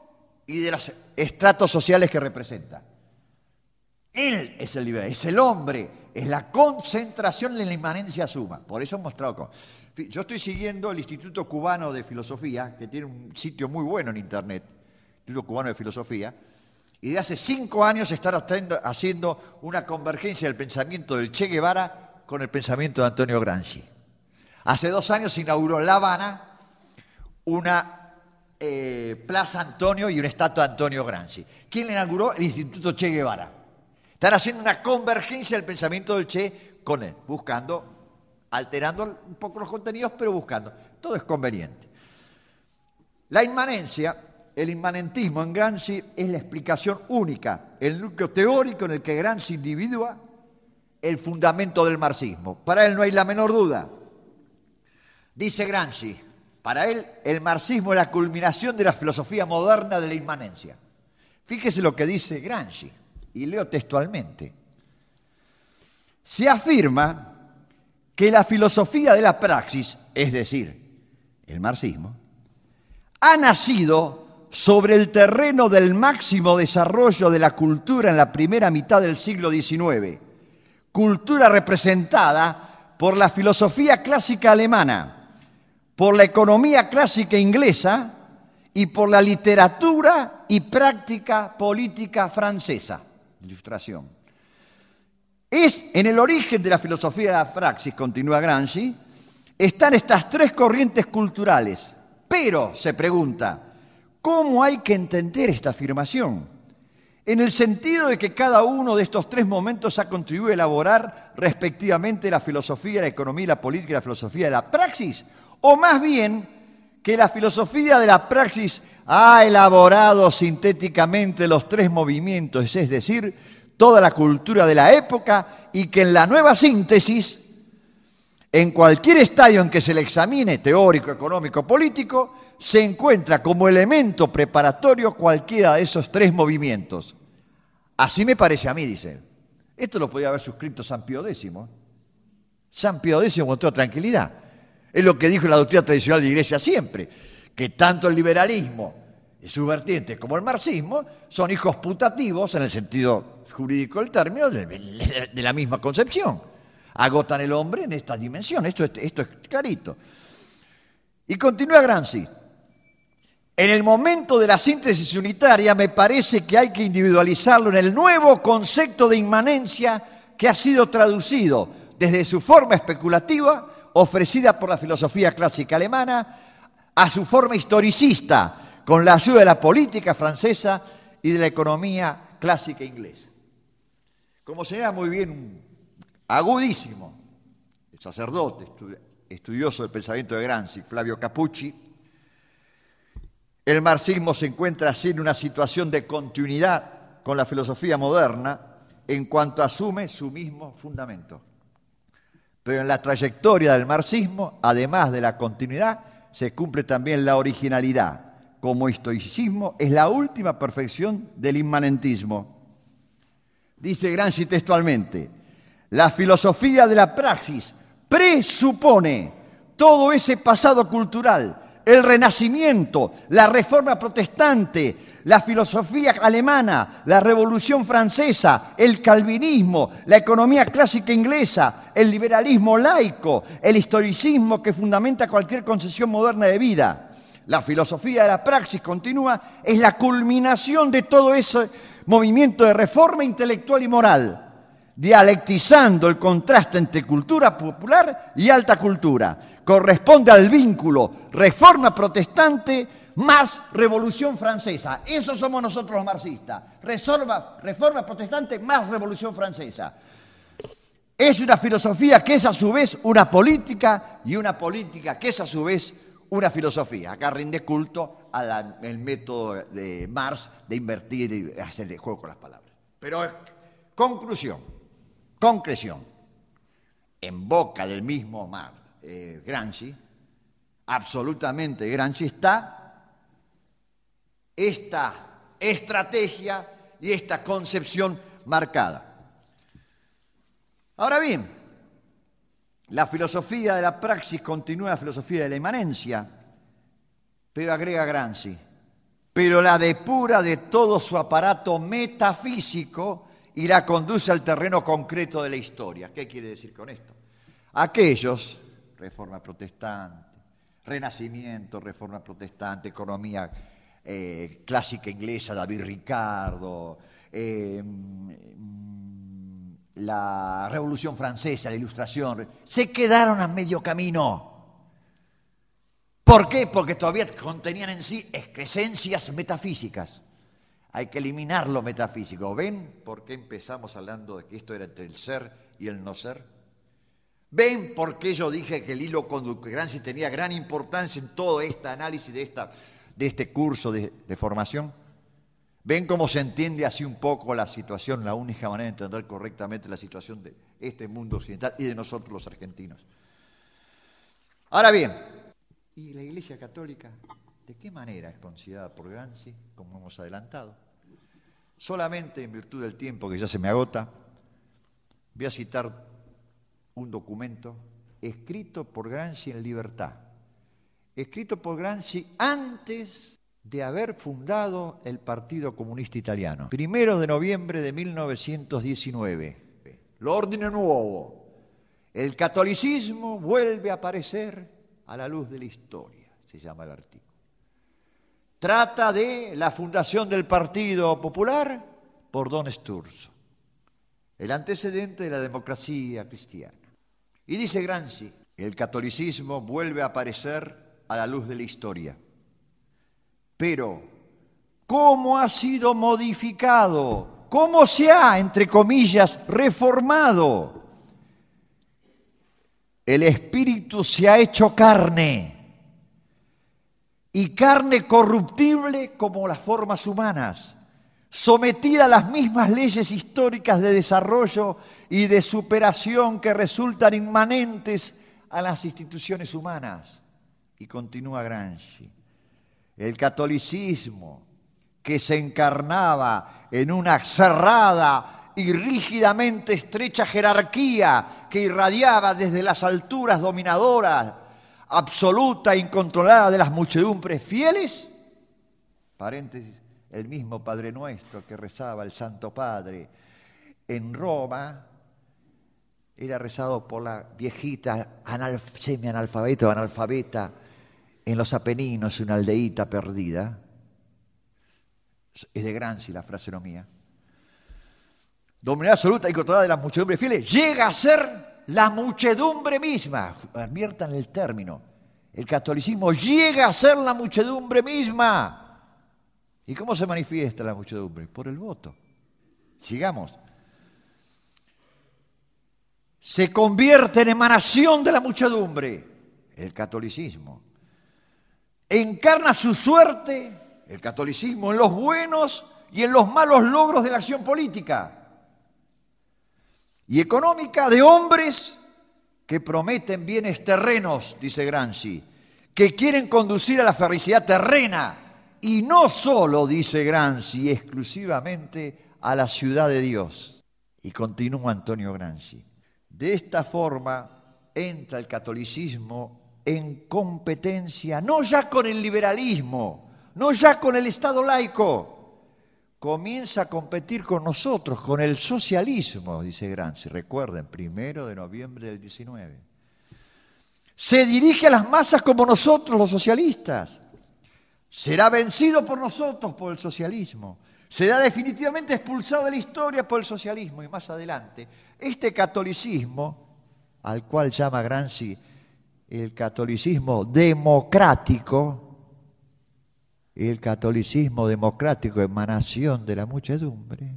y de los estratos sociales que representa. Él es el liberal, es el hombre, es la concentración de la inmanencia suma. Por eso he mostrado. Yo estoy siguiendo el Instituto Cubano de Filosofía, que tiene un sitio muy bueno en Internet, Instituto Cubano de Filosofía, y de hace 5 años están haciendo una convergencia del pensamiento del Che Guevara con el pensamiento de Antonio Gramsci. Hace 2 años se inauguró en La Habana una Plaza Antonio y una estatua de Antonio Gramsci. ¿Quién la inauguró? El Instituto Che Guevara. Están haciendo una convergencia del pensamiento del Che con él, alterando un poco los contenidos, pero buscando. Todo es conveniente. La inmanencia, el inmanentismo en Gramsci es la explicación única, el núcleo teórico en el que Gramsci individúa el fundamento del marxismo. Para él no hay la menor duda. Dice Gramsci, para él el marxismo es la culminación de la filosofía moderna de la inmanencia. Fíjese lo que dice Gramsci, y leo textualmente. Se afirma que la filosofía de la praxis, es decir, el marxismo, ha nacido sobre el terreno del máximo desarrollo de la cultura en la primera mitad del siglo XIX, cultura representada por la filosofía clásica alemana, por la economía clásica inglesa y por la literatura y práctica política francesa. Ilustración. Es en el origen de la filosofía de la praxis, continúa Gramsci, están estas 3 corrientes culturales. Pero, se pregunta, ¿cómo hay que entender esta afirmación? En el sentido de que cada uno de estos 3 momentos ha contribuido a elaborar respectivamente la filosofía, la economía, la política y la filosofía de la praxis, o más bien que la filosofía de la praxis ha elaborado sintéticamente los 3 movimientos, es decir, toda la cultura de la época, y que en la nueva síntesis, en cualquier estadio en que se le examine, teórico, económico, político, se encuentra como elemento preparatorio cualquiera de esos 3 movimientos. Así me parece a mí, dice. Esto lo podía haber suscrito San Pío X. San Pío X mostró tranquilidad. Es lo que dijo la doctrina tradicional de la Iglesia siempre, que tanto el liberalismo y sus vertientes como el marxismo son hijos putativos, en el sentido jurídico del término, de la misma concepción. Agotan el hombre en esta dimensión. Esto es clarito. Y continúa Gramsci. En el momento de la síntesis unitaria me parece que hay que individualizarlo en el nuevo concepto de inmanencia que ha sido traducido desde su forma especulativa, ofrecida por la filosofía clásica alemana, a su forma historicista, con la ayuda de la política francesa y de la economía clásica inglesa. Como señala muy bien, agudísimo, el sacerdote, estudioso del pensamiento de Gramsci, Flavio Capucci, el marxismo se encuentra así en una situación de continuidad con la filosofía moderna en cuanto asume su mismo fundamento. Pero en la trayectoria del marxismo, además de la continuidad, se cumple también la originalidad. Como estoicismo es la última perfección del inmanentismo. Dice Gramsci textualmente, la filosofía de la praxis presupone todo ese pasado cultural, el Renacimiento, la Reforma Protestante, la filosofía alemana, la Revolución Francesa, el calvinismo, la economía clásica inglesa, el liberalismo laico, el historicismo que fundamenta cualquier concepción moderna de vida. La filosofía de la praxis, continúa, es la culminación de todo ese movimiento de reforma intelectual y moral, dialectizando el contraste entre cultura popular y alta cultura. Corresponde al vínculo reforma protestante más revolución francesa. Eso somos nosotros los marxistas. Reforma protestante más revolución francesa. Es una filosofía que es a su vez una política y una política que es a su vez una filosofía. Acá rinde culto al método de Marx de invertir y hacer el juego con las palabras. Pero conclusión. En boca del mismo Gramsci, absolutamente Gramsci está esta estrategia y esta concepción marcada. Ahora bien, la filosofía de la praxis continúa la filosofía de la inmanencia, pero agrega Gramsci, pero la depura de todo su aparato metafísico y la conduce al terreno concreto de la historia. ¿Qué quiere decir con esto? Aquellos, Reforma Protestante, Renacimiento, Reforma Protestante, economía clásica inglesa, David Ricardo, la Revolución Francesa, la Ilustración, se quedaron a medio camino. ¿Por qué? Porque todavía contenían en sí esencias metafísicas. Hay que eliminar lo metafísico. ¿Ven por qué empezamos hablando de que esto era entre el ser y el no ser? ¿Ven por qué yo dije que el hilo conductor Gramsci tenía gran importancia en todo este análisis de este curso de formación? ¿Ven cómo se entiende así un poco la situación, la única manera de entender correctamente la situación de este mundo occidental y de nosotros los argentinos? Ahora bien, ¿y la Iglesia Católica de qué manera es considerada por Gramsci, como hemos adelantado? Solamente en virtud del tiempo que ya se me agota, voy a citar un documento escrito por Gramsci en libertad, escrito por Gramsci antes de haber fundado el Partido Comunista Italiano. 1 de noviembre de 1919. L'ordine nuovo. El catolicismo vuelve a aparecer a la luz de la historia, se llama el artículo. Trata de la fundación del Partido Popular por Don Sturzo, el antecedente de la democracia cristiana. Y dice Gramsci, el catolicismo vuelve a aparecer a la luz de la historia. Pero, ¿cómo ha sido modificado? ¿Cómo se ha, entre comillas, reformado? El espíritu se ha hecho carne, y carne corruptible como las formas humanas, sometida a las mismas leyes históricas de desarrollo y de superación que resultan inmanentes a las instituciones humanas. Y continúa Gramsci. El catolicismo, que se encarnaba en una cerrada y rígidamente estrecha jerarquía que irradiaba desde las alturas dominadoras, absoluta e incontrolada de las muchedumbres fieles, paréntesis, el mismo Padre Nuestro que rezaba el Santo Padre en Roma, era rezado por la viejita semi-analfabeta o analfabeta en los Apeninos, una aldeíta perdida. Es de Gramsci la fraseología. Dominada absoluta y controlada de las muchedumbres fieles, llega a ser la muchedumbre misma. Adviertan el término. El catolicismo llega a ser la muchedumbre misma. ¿Y cómo se manifiesta la muchedumbre? Por el voto. Sigamos. Se convierte en emanación de la muchedumbre. El catolicismo. Encarna su suerte, el catolicismo, en los buenos y en los malos logros de la acción política y económica de hombres que prometen bienes terrenos, dice Gramsci, que quieren conducir a la felicidad terrena y no solo, dice Gramsci, exclusivamente a la ciudad de Dios. Y continúa Antonio Gramsci. De esta forma entra el catolicismo en competencia, no ya con el liberalismo, no ya con el Estado laico, comienza a competir con nosotros, con el socialismo, dice Gramsci. Recuerden, 1 de noviembre del 19. Se dirige a las masas como nosotros, los socialistas. Será vencido por nosotros, por el socialismo. Será definitivamente expulsado de la historia por el socialismo. Y más adelante, este catolicismo, al cual llama Gramsci el catolicismo democrático, emanación de la muchedumbre,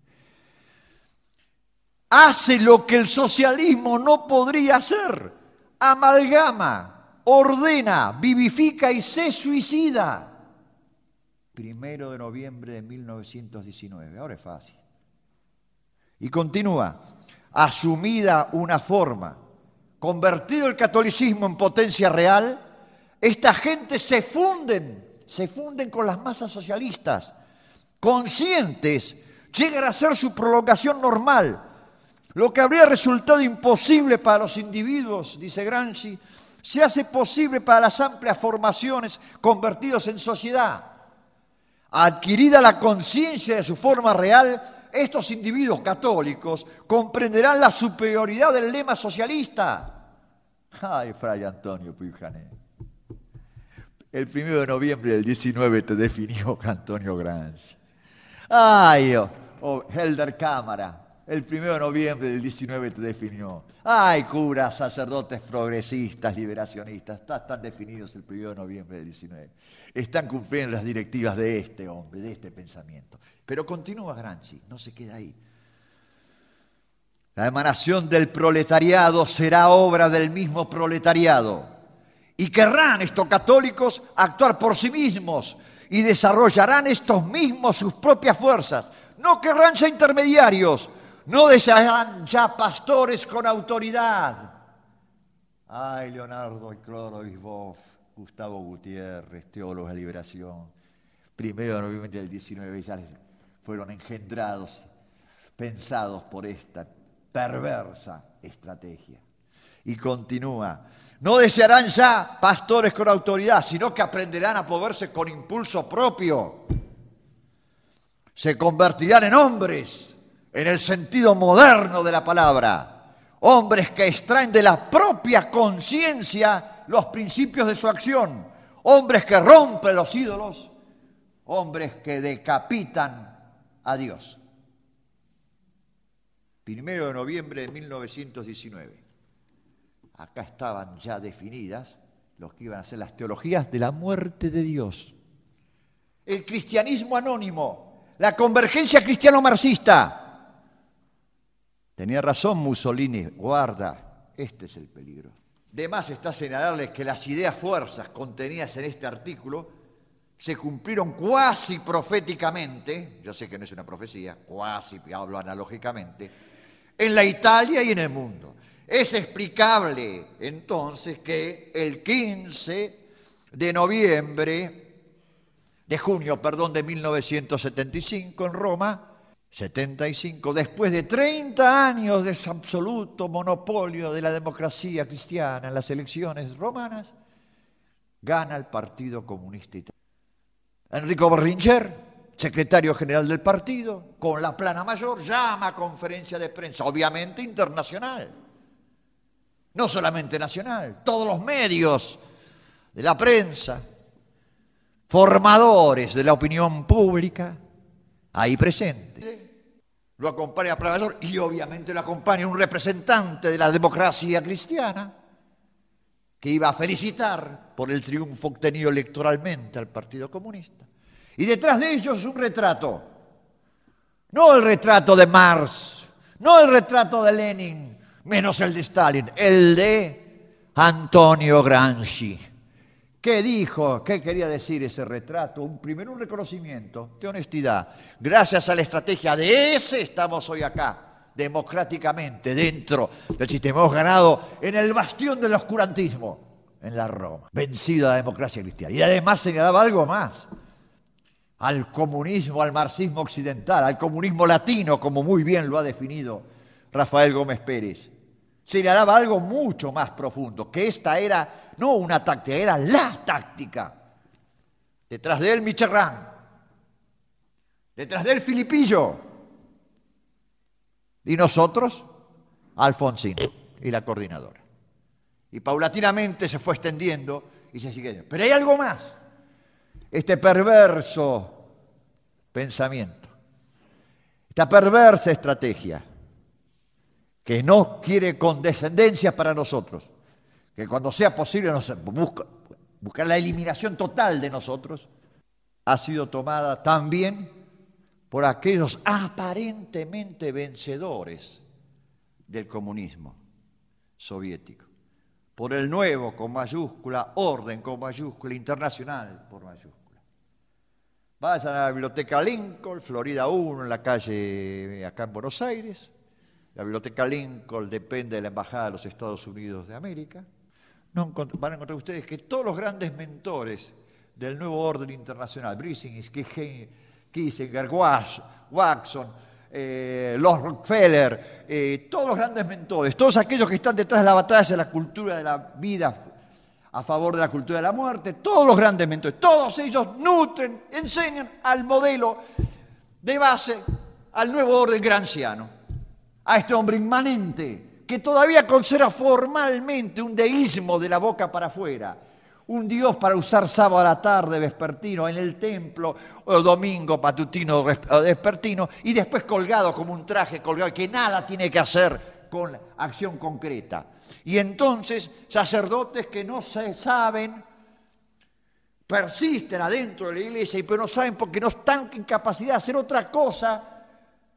hace lo que el socialismo no podría hacer: amalgama, ordena, vivifica y se suicida. 1 de noviembre de 1919, ahora es fácil. Y continúa, asumida una forma, convertido el catolicismo en potencia real, esta gente se funden con las masas socialistas, conscientes, llegan a ser su prolongación normal. Lo que habría resultado imposible para los individuos, dice Gramsci, se hace posible para las amplias formaciones convertidos en sociedad. Adquirida la conciencia de su forma real, estos individuos católicos comprenderán la superioridad del lema socialista. Ay, Fray Antonio Puigjané. El 1 de noviembre del 19 te definió Antonio Gramsci. Ay, Helder Cámara. El 1 de noviembre del 19 te definió. Ay, curas, sacerdotes progresistas, liberacionistas, están definidos el 1 de noviembre del 19. Están cumpliendo las directivas de este hombre, de este pensamiento. Pero continúa Gramsci, no se queda ahí. La emanación del proletariado será obra del mismo proletariado. Y querrán estos católicos actuar por sí mismos y desarrollarán estos mismos sus propias fuerzas. No querrán ser intermediarios. No desearán ya pastores con autoridad. Ay, Leonardo Cloro-Bisboff, Gustavo Gutiérrez, teólogos de liberación. 1 de noviembre del 19 ya fueron engendrados, pensados por esta perversa estrategia. Y continúa. No desearán ya pastores con autoridad, sino que aprenderán a moverse con impulso propio. Se convertirán en hombres, en el sentido moderno de la palabra, hombres que extraen de la propia conciencia los principios de su acción, hombres que rompen los ídolos, hombres que decapitan a Dios. 1 de noviembre de 1919. Acá estaban ya definidas los que iban a ser las teologías de la muerte de Dios. El cristianismo anónimo, la convergencia cristiano-marxista. Tenía razón Mussolini, guarda, este es el peligro. De más está señalarles que las ideas fuerzas contenidas en este artículo se cumplieron cuasi proféticamente, yo sé que no es una profecía, cuasi, hablo analógicamente, en la Italia y en el mundo. Es explicable entonces que el 15 de junio de 1975 en Roma, 75, después de 30 años de ese absoluto monopolio de la democracia cristiana en las elecciones romanas, gana el Partido Comunista Italiano. Enrico Berlinguer, secretario general del partido, con la plana mayor, llama a conferencia de prensa, obviamente internacional, no solamente nacional, todos los medios de la prensa, formadores de la opinión pública, ahí presentes. Lo acompaña la plana mayor y obviamente lo acompaña un representante de la democracia cristiana que iba a felicitar por el triunfo obtenido electoralmente al Partido Comunista. Y detrás de ellos un retrato, no el retrato de Marx, no el retrato de Lenin, menos el de Stalin, el de Antonio Gramsci. ¿Qué dijo? ¿Qué quería decir ese retrato? Primero un reconocimiento de honestidad. Gracias a la estrategia de ese estamos hoy acá, democráticamente, dentro del sistema. Hemos ganado en el bastión del oscurantismo, en la Roma, vencido a la democracia cristiana. Y además señalaba algo más, al comunismo, al marxismo occidental, al comunismo latino, como muy bien lo ha definido Rafael Gómez Pérez. Señalaba algo mucho más profundo, que esta era no una táctica, era la táctica. Detrás de él Mitterrand, detrás de él Filipillo, y nosotros Alfonsín y la coordinadora. Y paulatinamente se fue extendiendo y se sigue. Pero hay algo más. Este perverso pensamiento, esta perversa estrategia, que no quiere condescendencia para nosotros, que cuando sea posible nos buscar la eliminación total de nosotros, ha sido tomada también por aquellos aparentemente vencedores del comunismo soviético, por el nuevo con mayúscula, orden con mayúscula, internacional por mayúscula. Vayan a la Biblioteca Lincoln, Florida 1, en la calle acá en Buenos Aires. La Biblioteca Lincoln depende de la Embajada de los Estados Unidos de América. Van a encontrar ustedes que todos los grandes mentores del nuevo orden internacional, Brzezinski, Kissinger, Watson, los Rockefeller, todos los grandes mentores, todos aquellos que están detrás de la batalla de la cultura de la vida a favor de la cultura de la muerte, todos los grandes mentores, todos ellos nutren, enseñan al modelo de base, al nuevo orden gramsciano, a este hombre inmanente que todavía conserva formalmente un deísmo de la boca para afuera, un Dios para usar sábado a la tarde, vespertino, en el templo, o domingo, matutino o vespertino, y después colgado como un traje colgado, que nada tiene que hacer con acción concreta. Y entonces sacerdotes que no se saben, persisten adentro de la iglesia, pero no saben porque no están en capacidad de hacer otra cosa,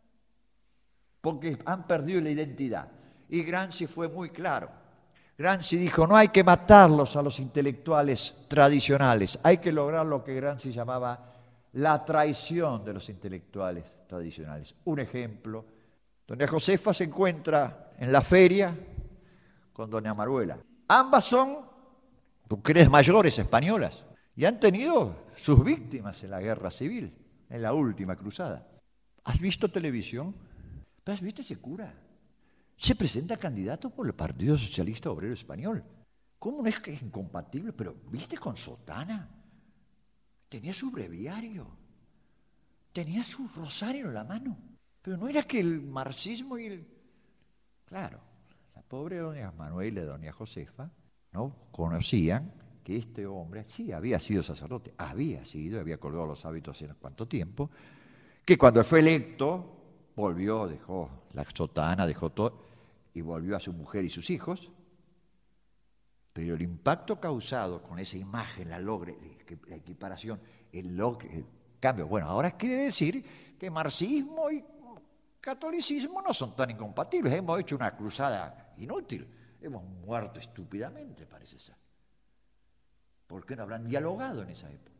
porque han perdido la identidad. Y Gramsci fue muy claro. Gramsci dijo, no hay que matarlos a los intelectuales tradicionales, hay que lograr lo que Gramsci llamaba la traición de los intelectuales tradicionales. Un ejemplo, doña Josefa se encuentra en la feria con doña Maruela. Ambas son mujeres mayores españolas y han tenido sus víctimas en la guerra civil, en la última cruzada. ¿Has visto televisión? ¿Has visto ese cura? Se presenta candidato por el Partido Socialista Obrero Español. ¿Cómo no es que es incompatible? Pero viste con sotana. Tenía su breviario. Tenía su rosario en la mano. Pero no era que el marxismo y el... Claro, la pobre doña Manuela y doña Josefa no conocían que este hombre sí había sido sacerdote, había colgado los hábitos hace cuánto tiempo, que cuando fue electo volvió, dejó la sotana, dejó todo, y volvió a su mujer y sus hijos, pero el impacto causado con esa imagen, la equiparación, el cambio, bueno, ahora quiere decir que marxismo y catolicismo no son tan incompatibles, hemos hecho una cruzada inútil, hemos muerto estúpidamente, parece ser. ¿Por qué no habrán dialogado en esa época?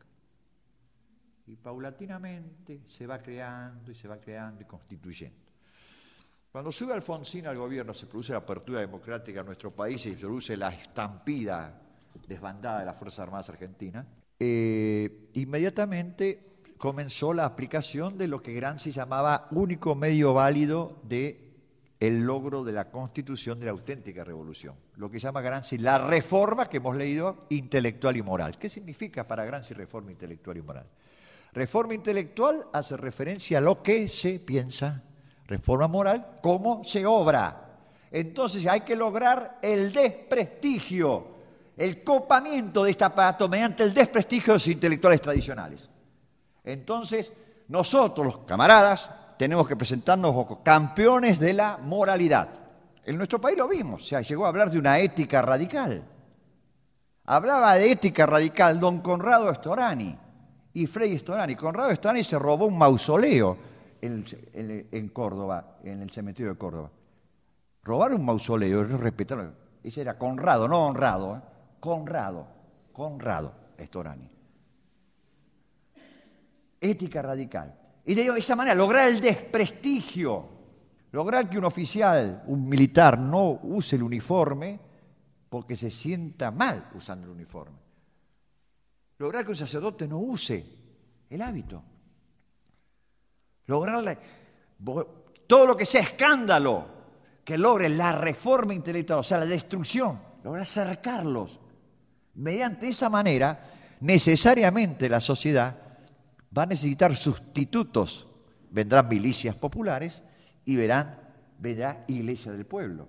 Y paulatinamente se va creando y constituyendo. Cuando sube Alfonsín al gobierno, se produce la apertura democrática en nuestro país y se produce la estampida desbandada de las Fuerzas Armadas Argentinas, inmediatamente comenzó la aplicación de lo que Gramsci llamaba único medio válido de el logro de la constitución de la auténtica revolución. Lo que llama Gramsci la reforma que hemos leído intelectual y moral. ¿Qué significa para Gramsci reforma intelectual y moral? Reforma intelectual hace referencia a lo que se piensa. Reforma moral, cómo se obra. Entonces hay que lograr el desprestigio, el copamiento de este aparato mediante el desprestigio de los intelectuales tradicionales. Entonces, nosotros, los camaradas, tenemos que presentarnos como campeones de la moralidad. En nuestro país lo vimos, se llegó a hablar de una ética radical. Hablaba de ética radical don Conrado Storani y Frei Storani. Conrado Storani se robó un mausoleo en Córdoba, en el cementerio de Córdoba. Robar un mausoleo, respetarlo. Ese era Conrado, no honrado, ¿eh? Conrado Storani. Ética radical. Y de esa manera lograr el desprestigio, lograr que un oficial, un militar, no use el uniforme porque se sienta mal usando el uniforme. Lograr que un sacerdote no use el hábito. Lograr todo lo que sea escándalo, que logre la reforma intelectual, o sea, la destrucción, lograr acercarlos. Mediante esa manera, necesariamente la sociedad va a necesitar sustitutos. Vendrán milicias populares y vendrá iglesia del pueblo.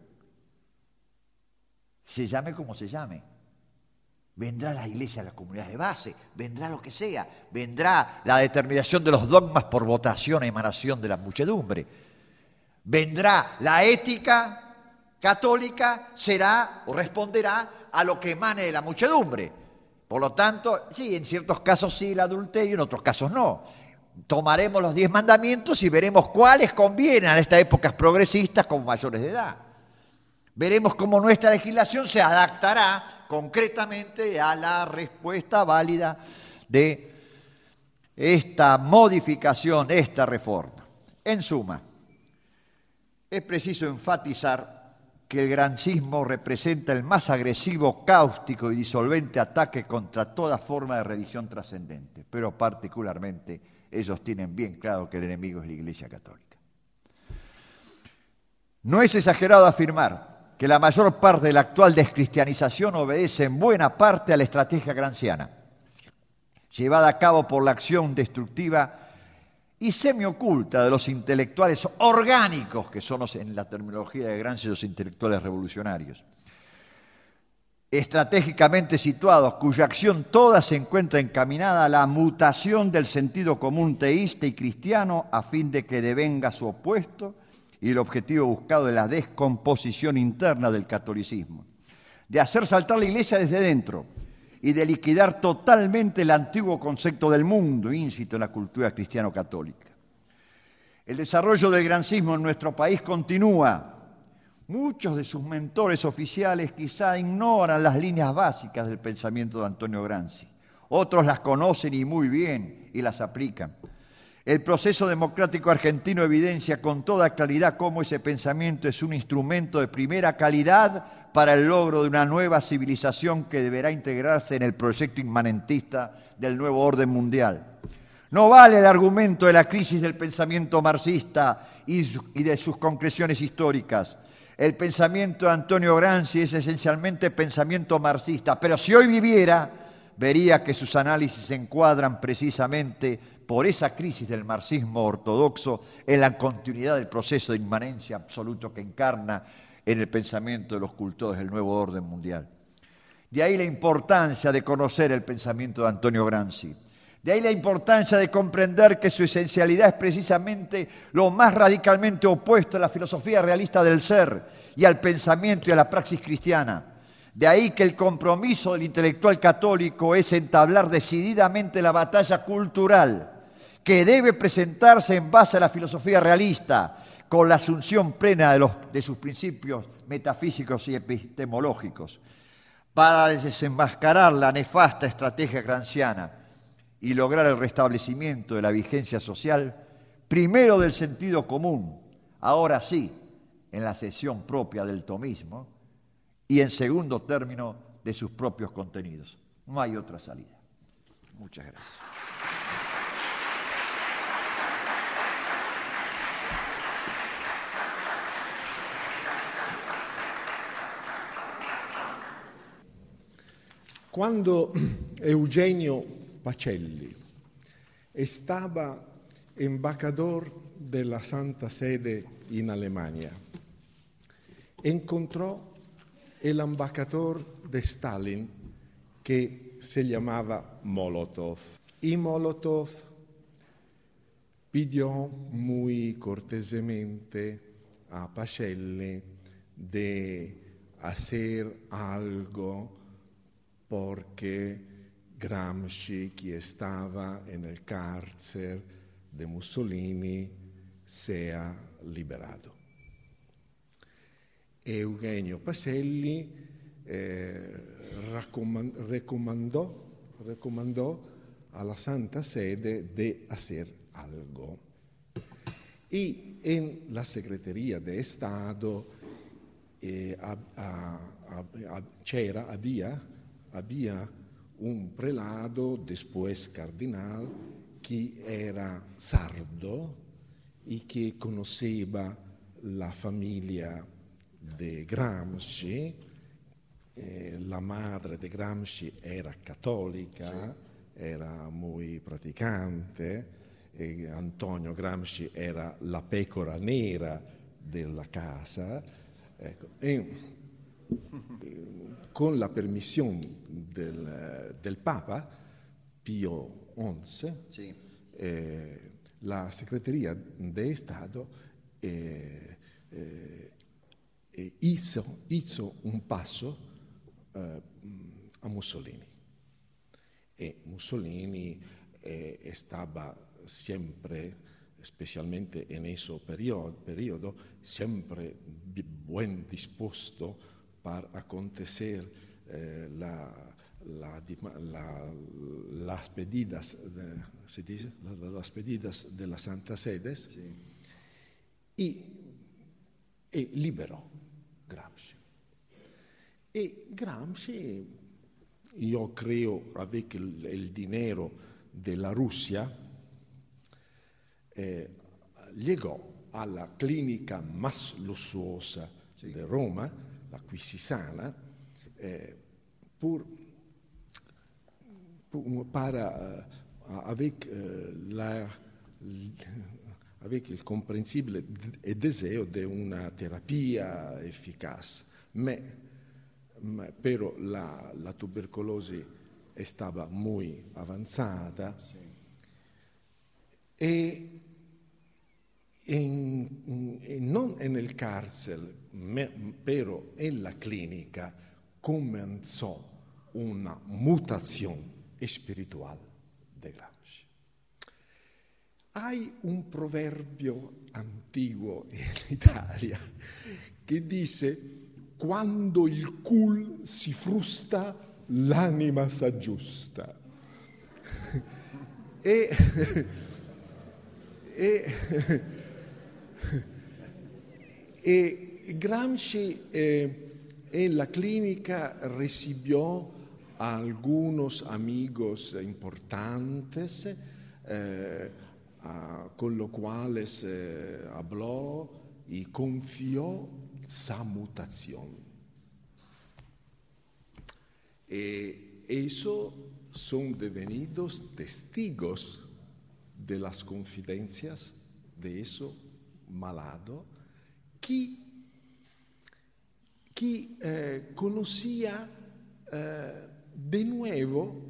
Se llame como se llame. Vendrá la iglesia de las comunidades de base, vendrá lo que sea, vendrá la determinación de los dogmas por votación, emanación de la muchedumbre. Vendrá la ética católica, será o responderá a lo que emane de la muchedumbre. Por lo tanto, sí, en ciertos casos sí el adulterio, en otros casos no. Tomaremos los 10 mandamientos y veremos cuáles convienen a estas épocas progresistas como mayores de edad. Veremos cómo nuestra legislación se adaptará concretamente a la respuesta válida de esta modificación, de esta reforma. En suma, es preciso enfatizar que el gramscismo representa el más agresivo, cáustico y disolvente ataque contra toda forma de religión trascendente, pero particularmente ellos tienen bien claro que el enemigo es la Iglesia Católica. No es exagerado afirmar que la mayor parte de la actual descristianización obedece en buena parte a la estrategia gramsciana, llevada a cabo por la acción destructiva y semioculta de los intelectuales orgánicos, que son en la terminología de Gramsci los intelectuales revolucionarios, estratégicamente situados, cuya acción toda se encuentra encaminada a la mutación del sentido común teísta y cristiano a fin de que devenga su opuesto y el objetivo buscado de la descomposición interna del catolicismo, de hacer saltar la Iglesia desde dentro y de liquidar totalmente el antiguo concepto del mundo íncito en la cultura cristiano-católica. El desarrollo del gramscismo en nuestro país continúa. Muchos de sus mentores oficiales quizá ignoran las líneas básicas del pensamiento de Antonio Gramsci. Otros las conocen y muy bien y las aplican. El proceso democrático argentino evidencia con toda claridad cómo ese pensamiento es un instrumento de primera calidad para el logro de una nueva civilización que deberá integrarse en el proyecto inmanentista del nuevo orden mundial. No vale el argumento de la crisis del pensamiento marxista y de sus concreciones históricas. El pensamiento de Antonio Gramsci es esencialmente pensamiento marxista, pero si hoy viviera, vería que sus análisis se encuadran precisamente por esa crisis del marxismo ortodoxo en la continuidad del proceso de inmanencia absoluto que encarna en el pensamiento de los cultores del nuevo orden mundial. De ahí la importancia de conocer el pensamiento de Antonio Gramsci. De ahí la importancia de comprender que su esencialidad es precisamente lo más radicalmente opuesto a la filosofía realista del ser y al pensamiento y a la praxis cristiana. De ahí que el compromiso del intelectual católico es entablar decididamente la batalla cultural que debe presentarse en base a la filosofía realista, con la asunción plena de sus principios metafísicos y epistemológicos, para desenmascarar la nefasta estrategia gramsciana y lograr el restablecimiento de la vigencia social, primero del sentido común, ahora sí, en la cesión propia del tomismo, y en segundo término de sus propios contenidos. No hay otra salida. Muchas gracias. Quando Eugenio Pacelli estaba embajador de la Santa Sede en Alemania, encontró el embajador de Stalin que se llamaba Molotov. Y Molotov pidió muy cortésmente a Pacelli de hacer algo porque Gramsci, que estaba en el cárcel de Mussolini, sea liberado. Eugenio Pacelli recomendó a la Santa Sede de hacer algo. Y en la Secretaría de Estado había un prelado, después cardenal, que era sardo y que conocía la familia de Gramsci. La madre de Gramsci era católica, sí, era muy practicante. Antonio Gramsci era la pecora nera della casa. Ecco. Con la permisión del Papa Pío XI, sí, la Secretaría de Estado hizo un paso a Mussolini. E Mussolini estaba siempre, especialmente en ese periodo, siempre buen dispuesto para acontecer las pedidas, ¿se dice? Las pedidas de la Santa Sede, sí, y liberó Gramsci. Y Gramsci, yo creo, avec el dinero de la Rusia, llegó a la clínica más lujosa, sí, de Roma, la cuisisana, avec il comprensible deseo de una terapia efficace. Però la tubercolosi stava muy avanzata, sí. Non nel carcere, però nella clinica comenzò una mutazione spirituale di Gramsci. Hay un proverbio antiguo in Italia che dice: quando il cul si frusta, l'anima s'aggiusta. E Gramsci en la clínica recibió a algunos amigos importantes, con los cuales habló y confió sa mutación. Eso son devenidos testigos de las confidencias de eso malado que conocía de nuevo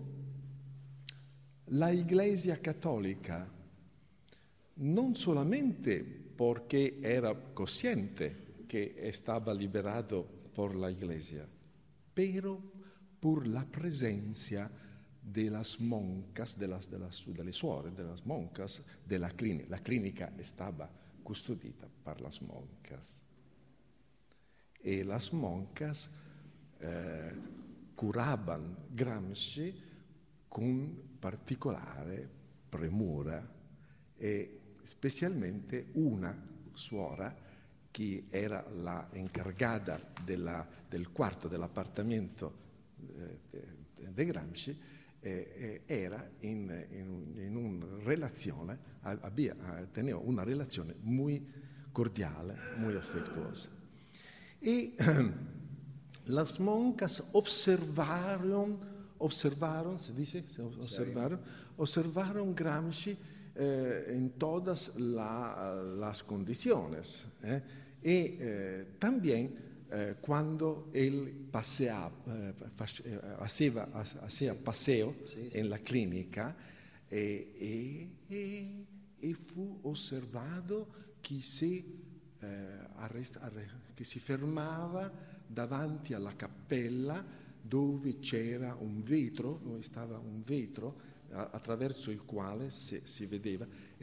la Iglesia Católica, non solamente porque era consciente que estaba liberado por la Iglesia, pero por la presencia de las monjas, de las suore, de las monjas de la clínica. La clínica estaba custodita por las monjas. Y las monjas curaban Gramsci con particolare premura, e specialmente una suora che era la encargata del quarto dell'appartamento di Gramsci, era in una relazione, teneva una relazione muy cordiale, muy afectuosa. Y las monjas observaron Gramsci en todas las condiciones. También cuando él hacía paseo en la clínica, y fue observado que si fermava davanti alla cappella dove c'era un vetro, dove stava un vetro attraverso il quale si vedeva, e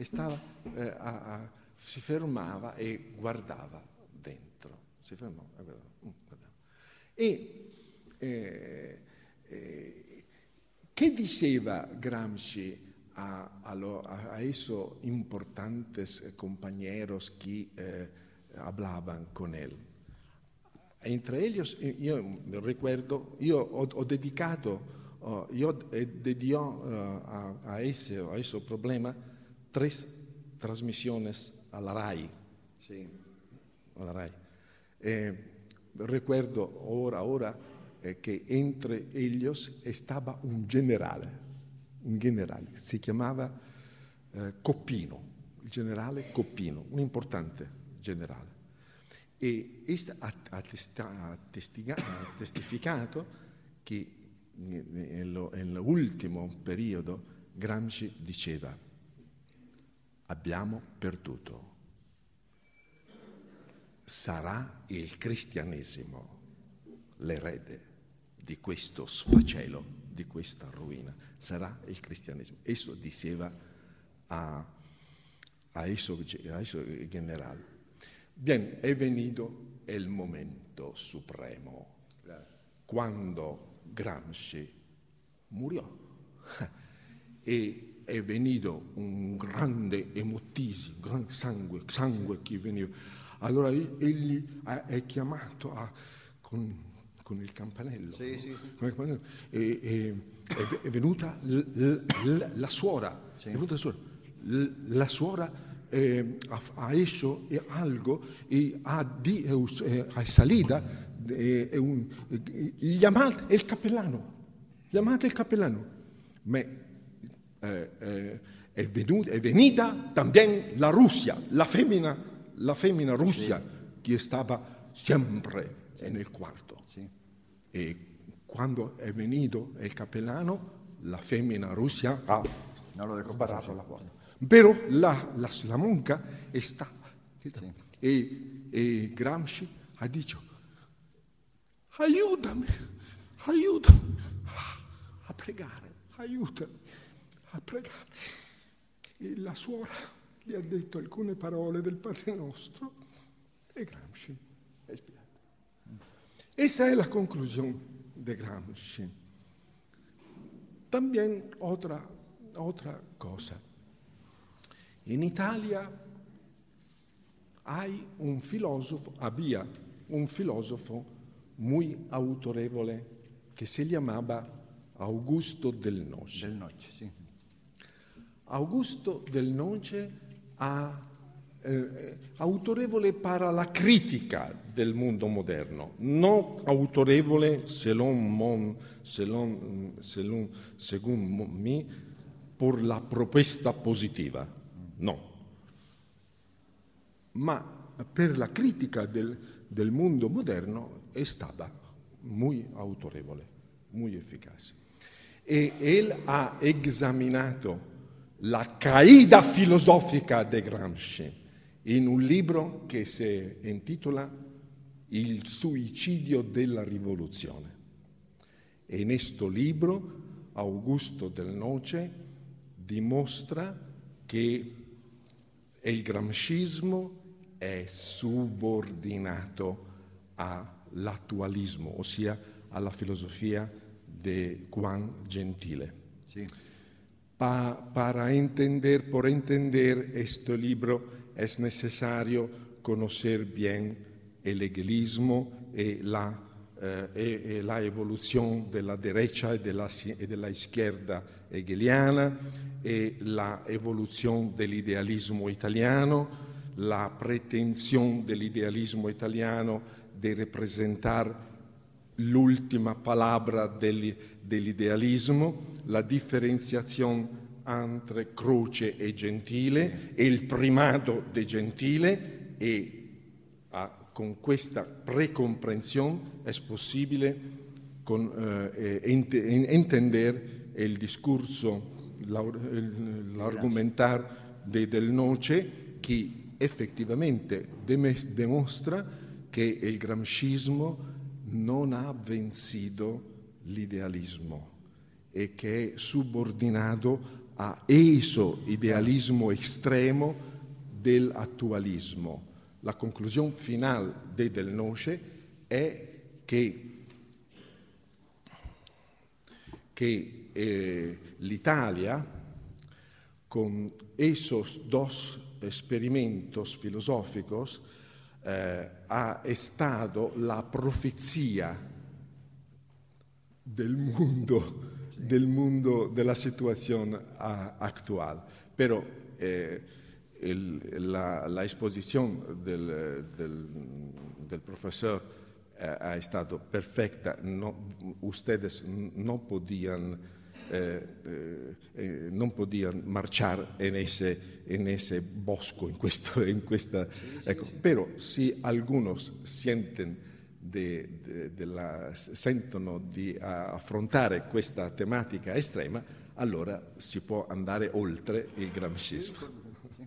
si fermava e guardava dentro. Si fermava e guardava. Che diceva Gramsci a esos importantes compañeros que hablaban con él? Entre ellos, io recuerdo, io dedico a ese problema 3 trasmisiones a la RAI. Sí. A la RAI. Recuerdo ahora que entre ellos estaba un generale, si chiamava Coppino, il generale Coppino, un importante generale. E ha testificato che nell'ultimo periodo Gramsci diceva: abbiamo perduto, sarà il cristianesimo l'erede di questo sfacelo, di questa rovina, sarà il cristianesimo. Eso diceva a eso generale. Bien, è venuto il momento supremo, quando Gramsci murió. E è venuto un grande emotismo, un grande sangue che veniva. Allora egli è chiamato con il campanello. Sì, sì. È venuta la suora. Sì. È venuta la suora ha hecho algo y a salida Chiamate il cappellano. Ma è venuta también la Russia, la femmina Russia, che stava sempre nel quarto. Sì. E quando è venuto il cappellano, la femmina Russia ha sbarrato la porta. Però la monca è stata. Sì. E Gramsci ha detto: aiutami a pregare, aiutami a pregare. E la suora gli ha detto alcune parole del Padre Nostro e Gramsci è ispirato. Esa è la conclusión de Gramsci. También otra cosa. En Italia había un filósofo muy autorevole que se llamaba Augusto del Noce. Sì. Augusto del Noce autorevole para la critica del mundo moderno, no autorevole según me por la propuesta positiva, no. Ma per la critica del mundo moderno è stata muy autorevole, muy eficaz. E él ha examinato la caída filosófica de Gramsci in un libro che si intitola Il suicidio della rivoluzione. E in questo libro Augusto del Noce dimostra che il gramscismo è subordinato all'attualismo, ossia alla filosofia di Juan Gentile. Sì. Por entender este libro es necesario conocer bien el hegelismo y la evolución de la derecha y de la izquierda hegeliana, y la evolución del idealismo italiano, la pretensión del idealismo italiano de representar l'ultima palabra dell'idealismo, la differenziazione entre Croce e Gentile e il primato di Gentile, e con questa precomprensione è possibile entender il discorso, l'argumentar del Noce, che effettivamente dimostra che il gramscismo non ha vencido l'idealismo e che è subordinato a esso idealismo estremo dell'attualismo. La conclusione finale del Noce è che l'Italia, con esos dos experimentos filosóficos, ha stato la profezia del mundo, della situazione attuale. Però la exposición del profesor ha stata perfetta. Ustedes no podían marchar en ese bosco, ecco. Pero si algunos sentono di affrontare questa tematica estrema, allora si può andare oltre il gramscismo.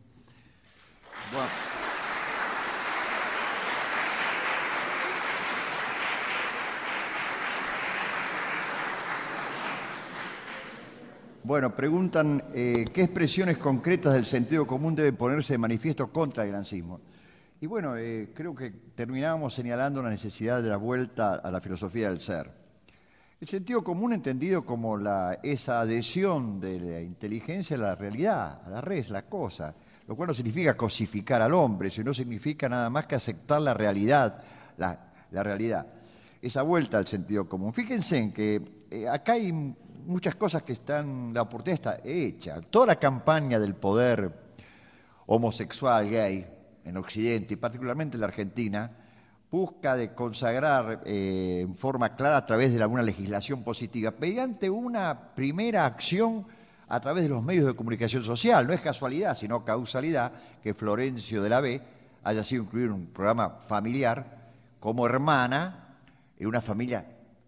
Bueno, preguntan qué expresiones concretas del sentido común deben ponerse de manifiesto contra el gramscismo. Y bueno, creo que terminábamos señalando la necesidad de la vuelta a la filosofía del ser. El sentido común entendido como esa adhesión de la inteligencia a la realidad, a la res, la cosa, lo cual no significa cosificar al hombre, sino significa nada más que aceptar la realidad, la realidad. Esa vuelta al sentido común. Fíjense en que acá hay muchas cosas que la oportunidad está hecha. Toda la campaña del poder homosexual, gay, en Occidente y particularmente en la Argentina, busca de consagrar en forma clara a través de una legislación positiva, mediante una primera acción a través de los medios de comunicación social. No es casualidad, sino causalidad, que Florencio de la B haya sido incluido en un programa familiar como hermana en una familia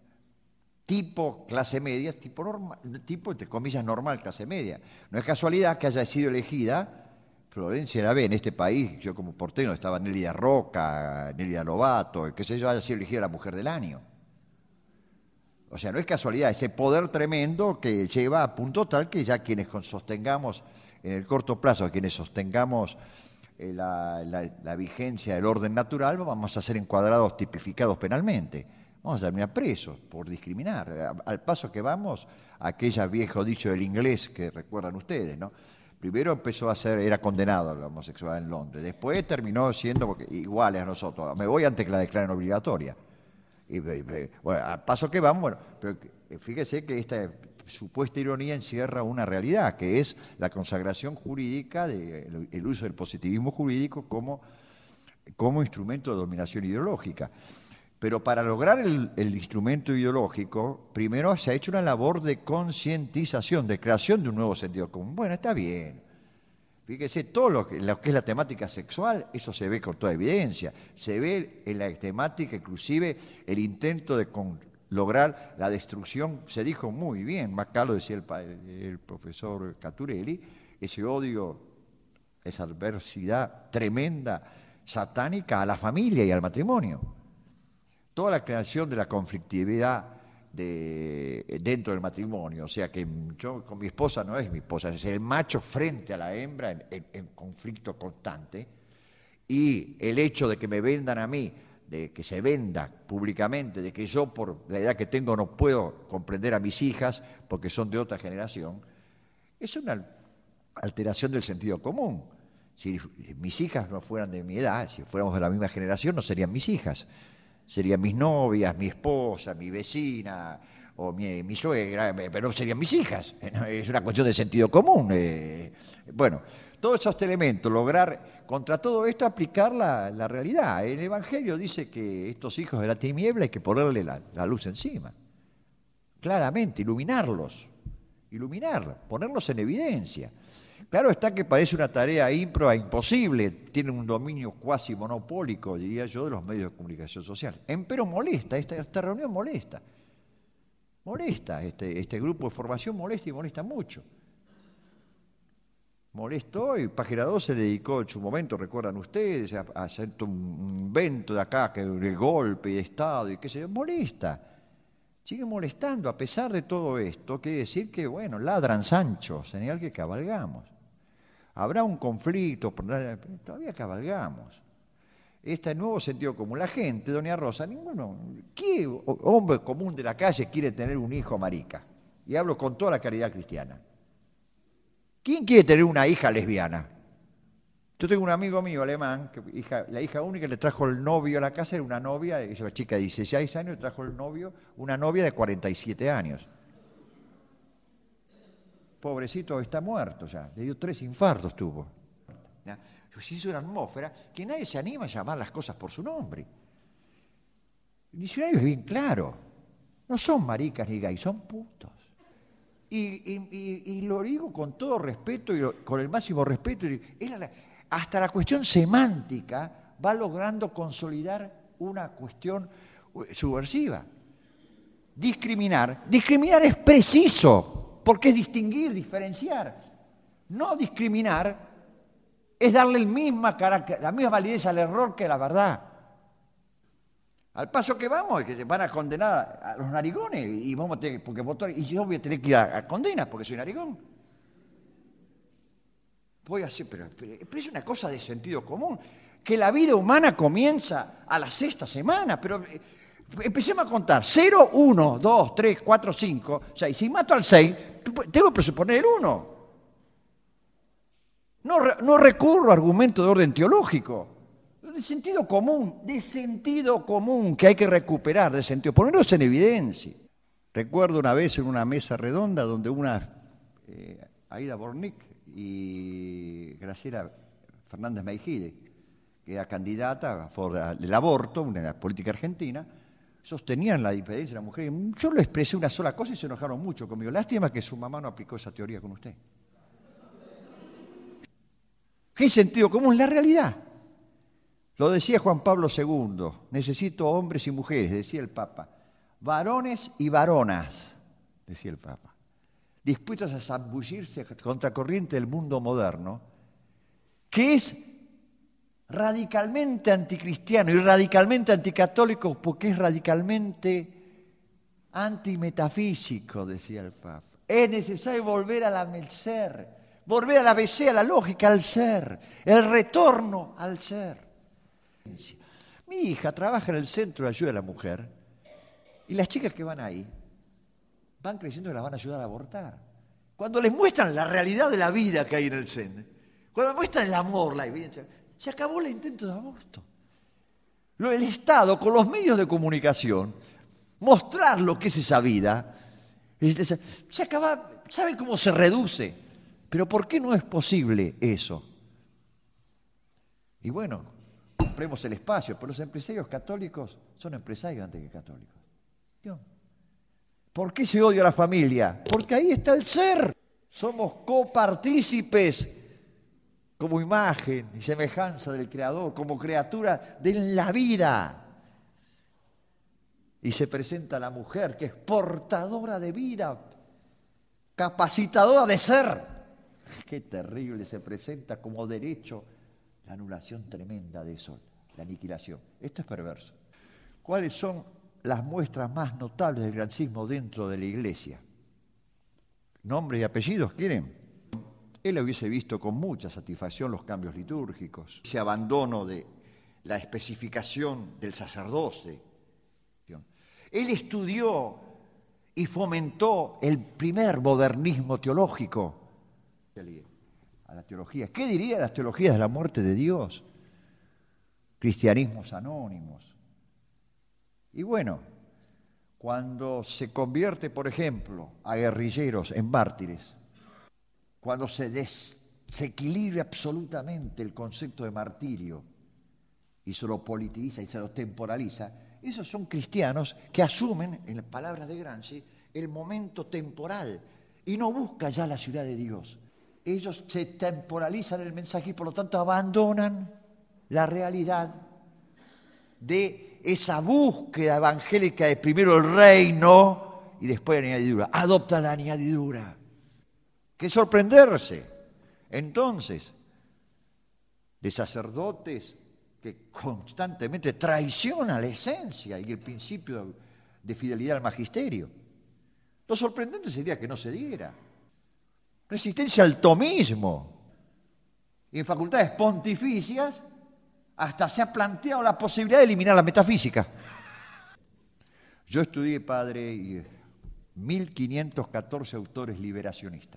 tipo clase media, tipo entre comillas normal clase media. No es casualidad que haya sido elegida Florencia de la B en este país. Yo como porteño estaba Nélida Roca, Nélida Lobato, qué sé yo, haya sido elegida la mujer del año. O sea, no es casualidad, ese poder tremendo que lleva a punto tal que ya quienes sostengamos en el corto plazo, quienes sostengamos la vigencia del orden natural, vamos a ser encuadrados, tipificados penalmente. Vamos a terminar presos por discriminar. Al paso que vamos, aquella viejo dicho del inglés que recuerdan ustedes, ¿no? Primero empezó a ser, era condenado a la homosexualidad en Londres, después terminó siendo iguales a nosotros. Me voy antes que la declaren obligatoria. Y, bueno, al paso que vamos, bueno, pero fíjese que esta supuesta ironía encierra una realidad, que es la consagración jurídica del uso del positivismo jurídico como instrumento de dominación ideológica. Pero para lograr el instrumento ideológico, primero se ha hecho una labor de concientización, de creación de un nuevo sentido común. Bueno, está bien. Fíjese, todo lo que es la temática sexual, eso se ve con toda evidencia. Se ve en la temática, inclusive, el intento de lograr la destrucción, se dijo muy bien, más acá lo decía el profesor Caturelli, ese odio, esa adversidad tremenda, satánica a la familia y al matrimonio. Toda la creación de la conflictividad dentro del matrimonio, o sea que yo con mi esposa no es mi esposa, es el macho frente a la hembra en conflicto constante, y el hecho de que me vendan a mí, de que se venda públicamente, de que yo por la edad que tengo no puedo comprender a mis hijas porque son de otra generación, es una alteración del sentido común. Si mis hijas no fueran de mi edad, si fuéramos de la misma generación, no serían mis hijas. Serían mis novias, mi esposa, mi vecina o mi suegra, pero no serían mis hijas. Es una cuestión de sentido común. Bueno, todos esos elementos, lograr contra todo esto aplicar la realidad. El Evangelio dice que estos hijos de la tiniebla hay que ponerle la luz encima. Claramente, iluminarlos, ponerlos en evidencia. Claro está que parece una tarea ímproba, imposible, tiene un dominio cuasi monopólico, diría yo, de los medios de comunicación social. Empero molesta, esta reunión molesta. Molesta, este grupo de formación molesta y molesta mucho. Molestó y Página 2 se dedicó en su momento, recuerdan ustedes, a hacer un invento de acá, que el golpe de Estado y qué sé yo, molesta. Sigue molestando a pesar de todo esto, quiere decir que, bueno, ladran Sancho, señal que cabalgamos. Habrá un conflicto, pero todavía cabalgamos. Este nuevo sentido común. La gente, doña Rosa, ¿qué hombre común de la calle quiere tener un hijo marica? Y hablo con toda la caridad cristiana. ¿Quién quiere tener una hija lesbiana? Yo tengo un amigo mío alemán, que la hija única le trajo el novio a la casa, era una novia, esa chica de 16 años, le trajo el novio, una novia de 47 años. Pobrecito, está muerto ya, le dio 3 infartos tuvo. Se hizo una atmósfera que nadie se anima a llamar las cosas por su nombre. El diccionario es bien claro, no son maricas ni gays, son putos. Y lo digo con todo respeto y con el máximo respeto. Hasta la cuestión semántica va logrando consolidar una cuestión subversiva. Discriminar es preciso. Porque es distinguir, diferenciar. No discriminar es darle la misma validez al error que a la verdad. Al paso que vamos, es que se van a condenar a los narigones y vamos a tener, y yo voy a tener que ir a condena porque soy narigón. Voy a hacer, pero es una cosa de sentido común. Que la vida humana comienza a la 6ª semana, pero empecemos a contar. 0, 1, 2, 3, 4, 5, 6. Si mato al 6, tengo que presuponer el 1. No recurro a argumentos de orden teológico. De sentido común que hay que recuperar, de sentido, ponerlos en evidencia. Recuerdo una vez en una mesa redonda donde Aida Bornick y Graciela Fernández Meijide, que era candidata a favor del aborto, una política argentina, sostenían la diferencia de la mujer. Yo le expresé una sola cosa y se enojaron mucho conmigo. Lástima que su mamá no aplicó esa teoría con usted. ¿Qué sentido común? La realidad. Lo decía Juan Pablo II, necesito hombres y mujeres, decía el Papa. Varones y varonas, decía el Papa, dispuestos a zambullirse contracorriente del mundo moderno, que es radicalmente anticristiano y radicalmente anticatólico porque es radicalmente antimetafísico, decía el Papa. Es necesario volver a la ser, volver a la ABC, a la lógica, al ser, el retorno al ser. Mi hija trabaja en el Centro de Ayuda a la Mujer y las chicas que van ahí van creyendo que las van a ayudar a abortar. Cuando les muestran la realidad de la vida que hay en el CEN, cuando muestran el amor, la evidencia, se acabó el intento de aborto. El Estado, con los medios de comunicación, mostrar lo que es esa vida, se acaba, ¿saben cómo se reduce? Pero ¿por qué no es posible eso? Y bueno, compremos el espacio, pero los empresarios católicos son empresarios antes que católicos. ¿No? ¿Por qué se odia a la familia? Porque ahí está el ser. Somos copartícipes como imagen y semejanza del Creador, como criatura de la vida. Y se presenta la mujer que es portadora de vida, capacitadora de ser. Qué terrible, se presenta como derecho la anulación tremenda de eso, la aniquilación. Esto es perverso. ¿Cuáles son las muestras más notables del grancismo dentro de la Iglesia? ¿Nombres y apellidos quieren? Él hubiese visto con mucha satisfacción los cambios litúrgicos, ese abandono de la especificación del sacerdote. Él estudió y fomentó el primer modernismo teológico. A la teología. ¿Qué diría de las teologías de la muerte de Dios? Cristianismos anónimos. Y bueno, cuando se convierte, por ejemplo, a guerrilleros en mártires, cuando se desequilibra absolutamente el concepto de martirio y se lo politiza y se lo temporaliza, esos son cristianos que asumen, en las palabras de Gramsci, el momento temporal y no buscan ya la ciudad de Dios. Ellos se temporalizan el mensaje y por lo tanto abandonan la realidad de esa búsqueda evangélica de primero el reino y después la añadidura. Adopta la añadidura. Qué sorprenderse. Entonces, de sacerdotes que constantemente traicionan la esencia y el principio de fidelidad al magisterio. Lo sorprendente sería que no se diera. Resistencia al tomismo. Y en facultades pontificias hasta se ha planteado la posibilidad de eliminar la metafísica. Yo estudié, padre, 1514 autores liberacionistas.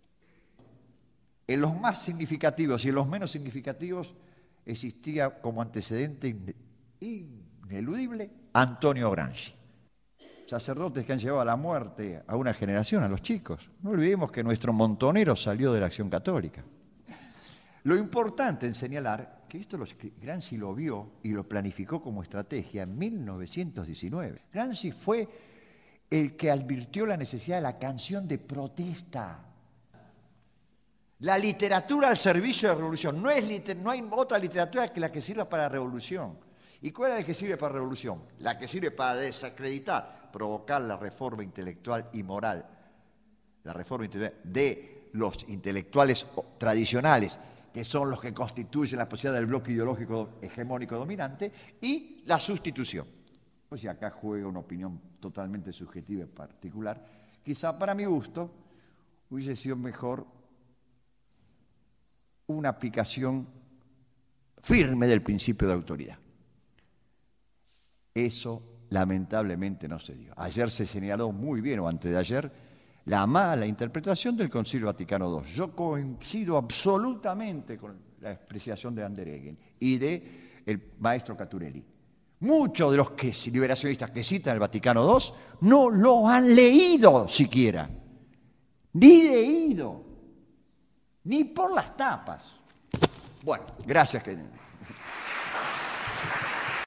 En los más significativos y en los menos significativos existía como antecedente ineludible Antonio Gramsci. Sacerdotes que han llevado a la muerte a una generación, a los chicos. No olvidemos que nuestro montonero salió de la Acción Católica. Lo importante en señalar que esto Gramsci lo vio y lo planificó como estrategia en 1919. Gramsci fue el que advirtió la necesidad de la canción de protesta. La literatura al servicio de la revolución. No hay otra literatura que la que sirva para la revolución. ¿Y cuál es la que sirve para la revolución? La que sirve para desacreditar, provocar la reforma intelectual y moral. La reforma intelectual de los intelectuales tradicionales, que son los que constituyen la posibilidad del bloque ideológico hegemónico dominante, y la sustitución. Pues si acá juega una opinión totalmente subjetiva y particular, quizá para mi gusto hubiese sido mejor una aplicación firme del principio de autoridad. Eso lamentablemente no se dio. Ayer se señaló muy bien, o antes de ayer, la mala interpretación del Concilio Vaticano II. Yo coincido absolutamente con la expresión de Andereggen y del maestro Caturelli. Muchos de los liberacionistas que citan el Vaticano II no lo han leído siquiera, ni por las tapas. Bueno, gracias, querido.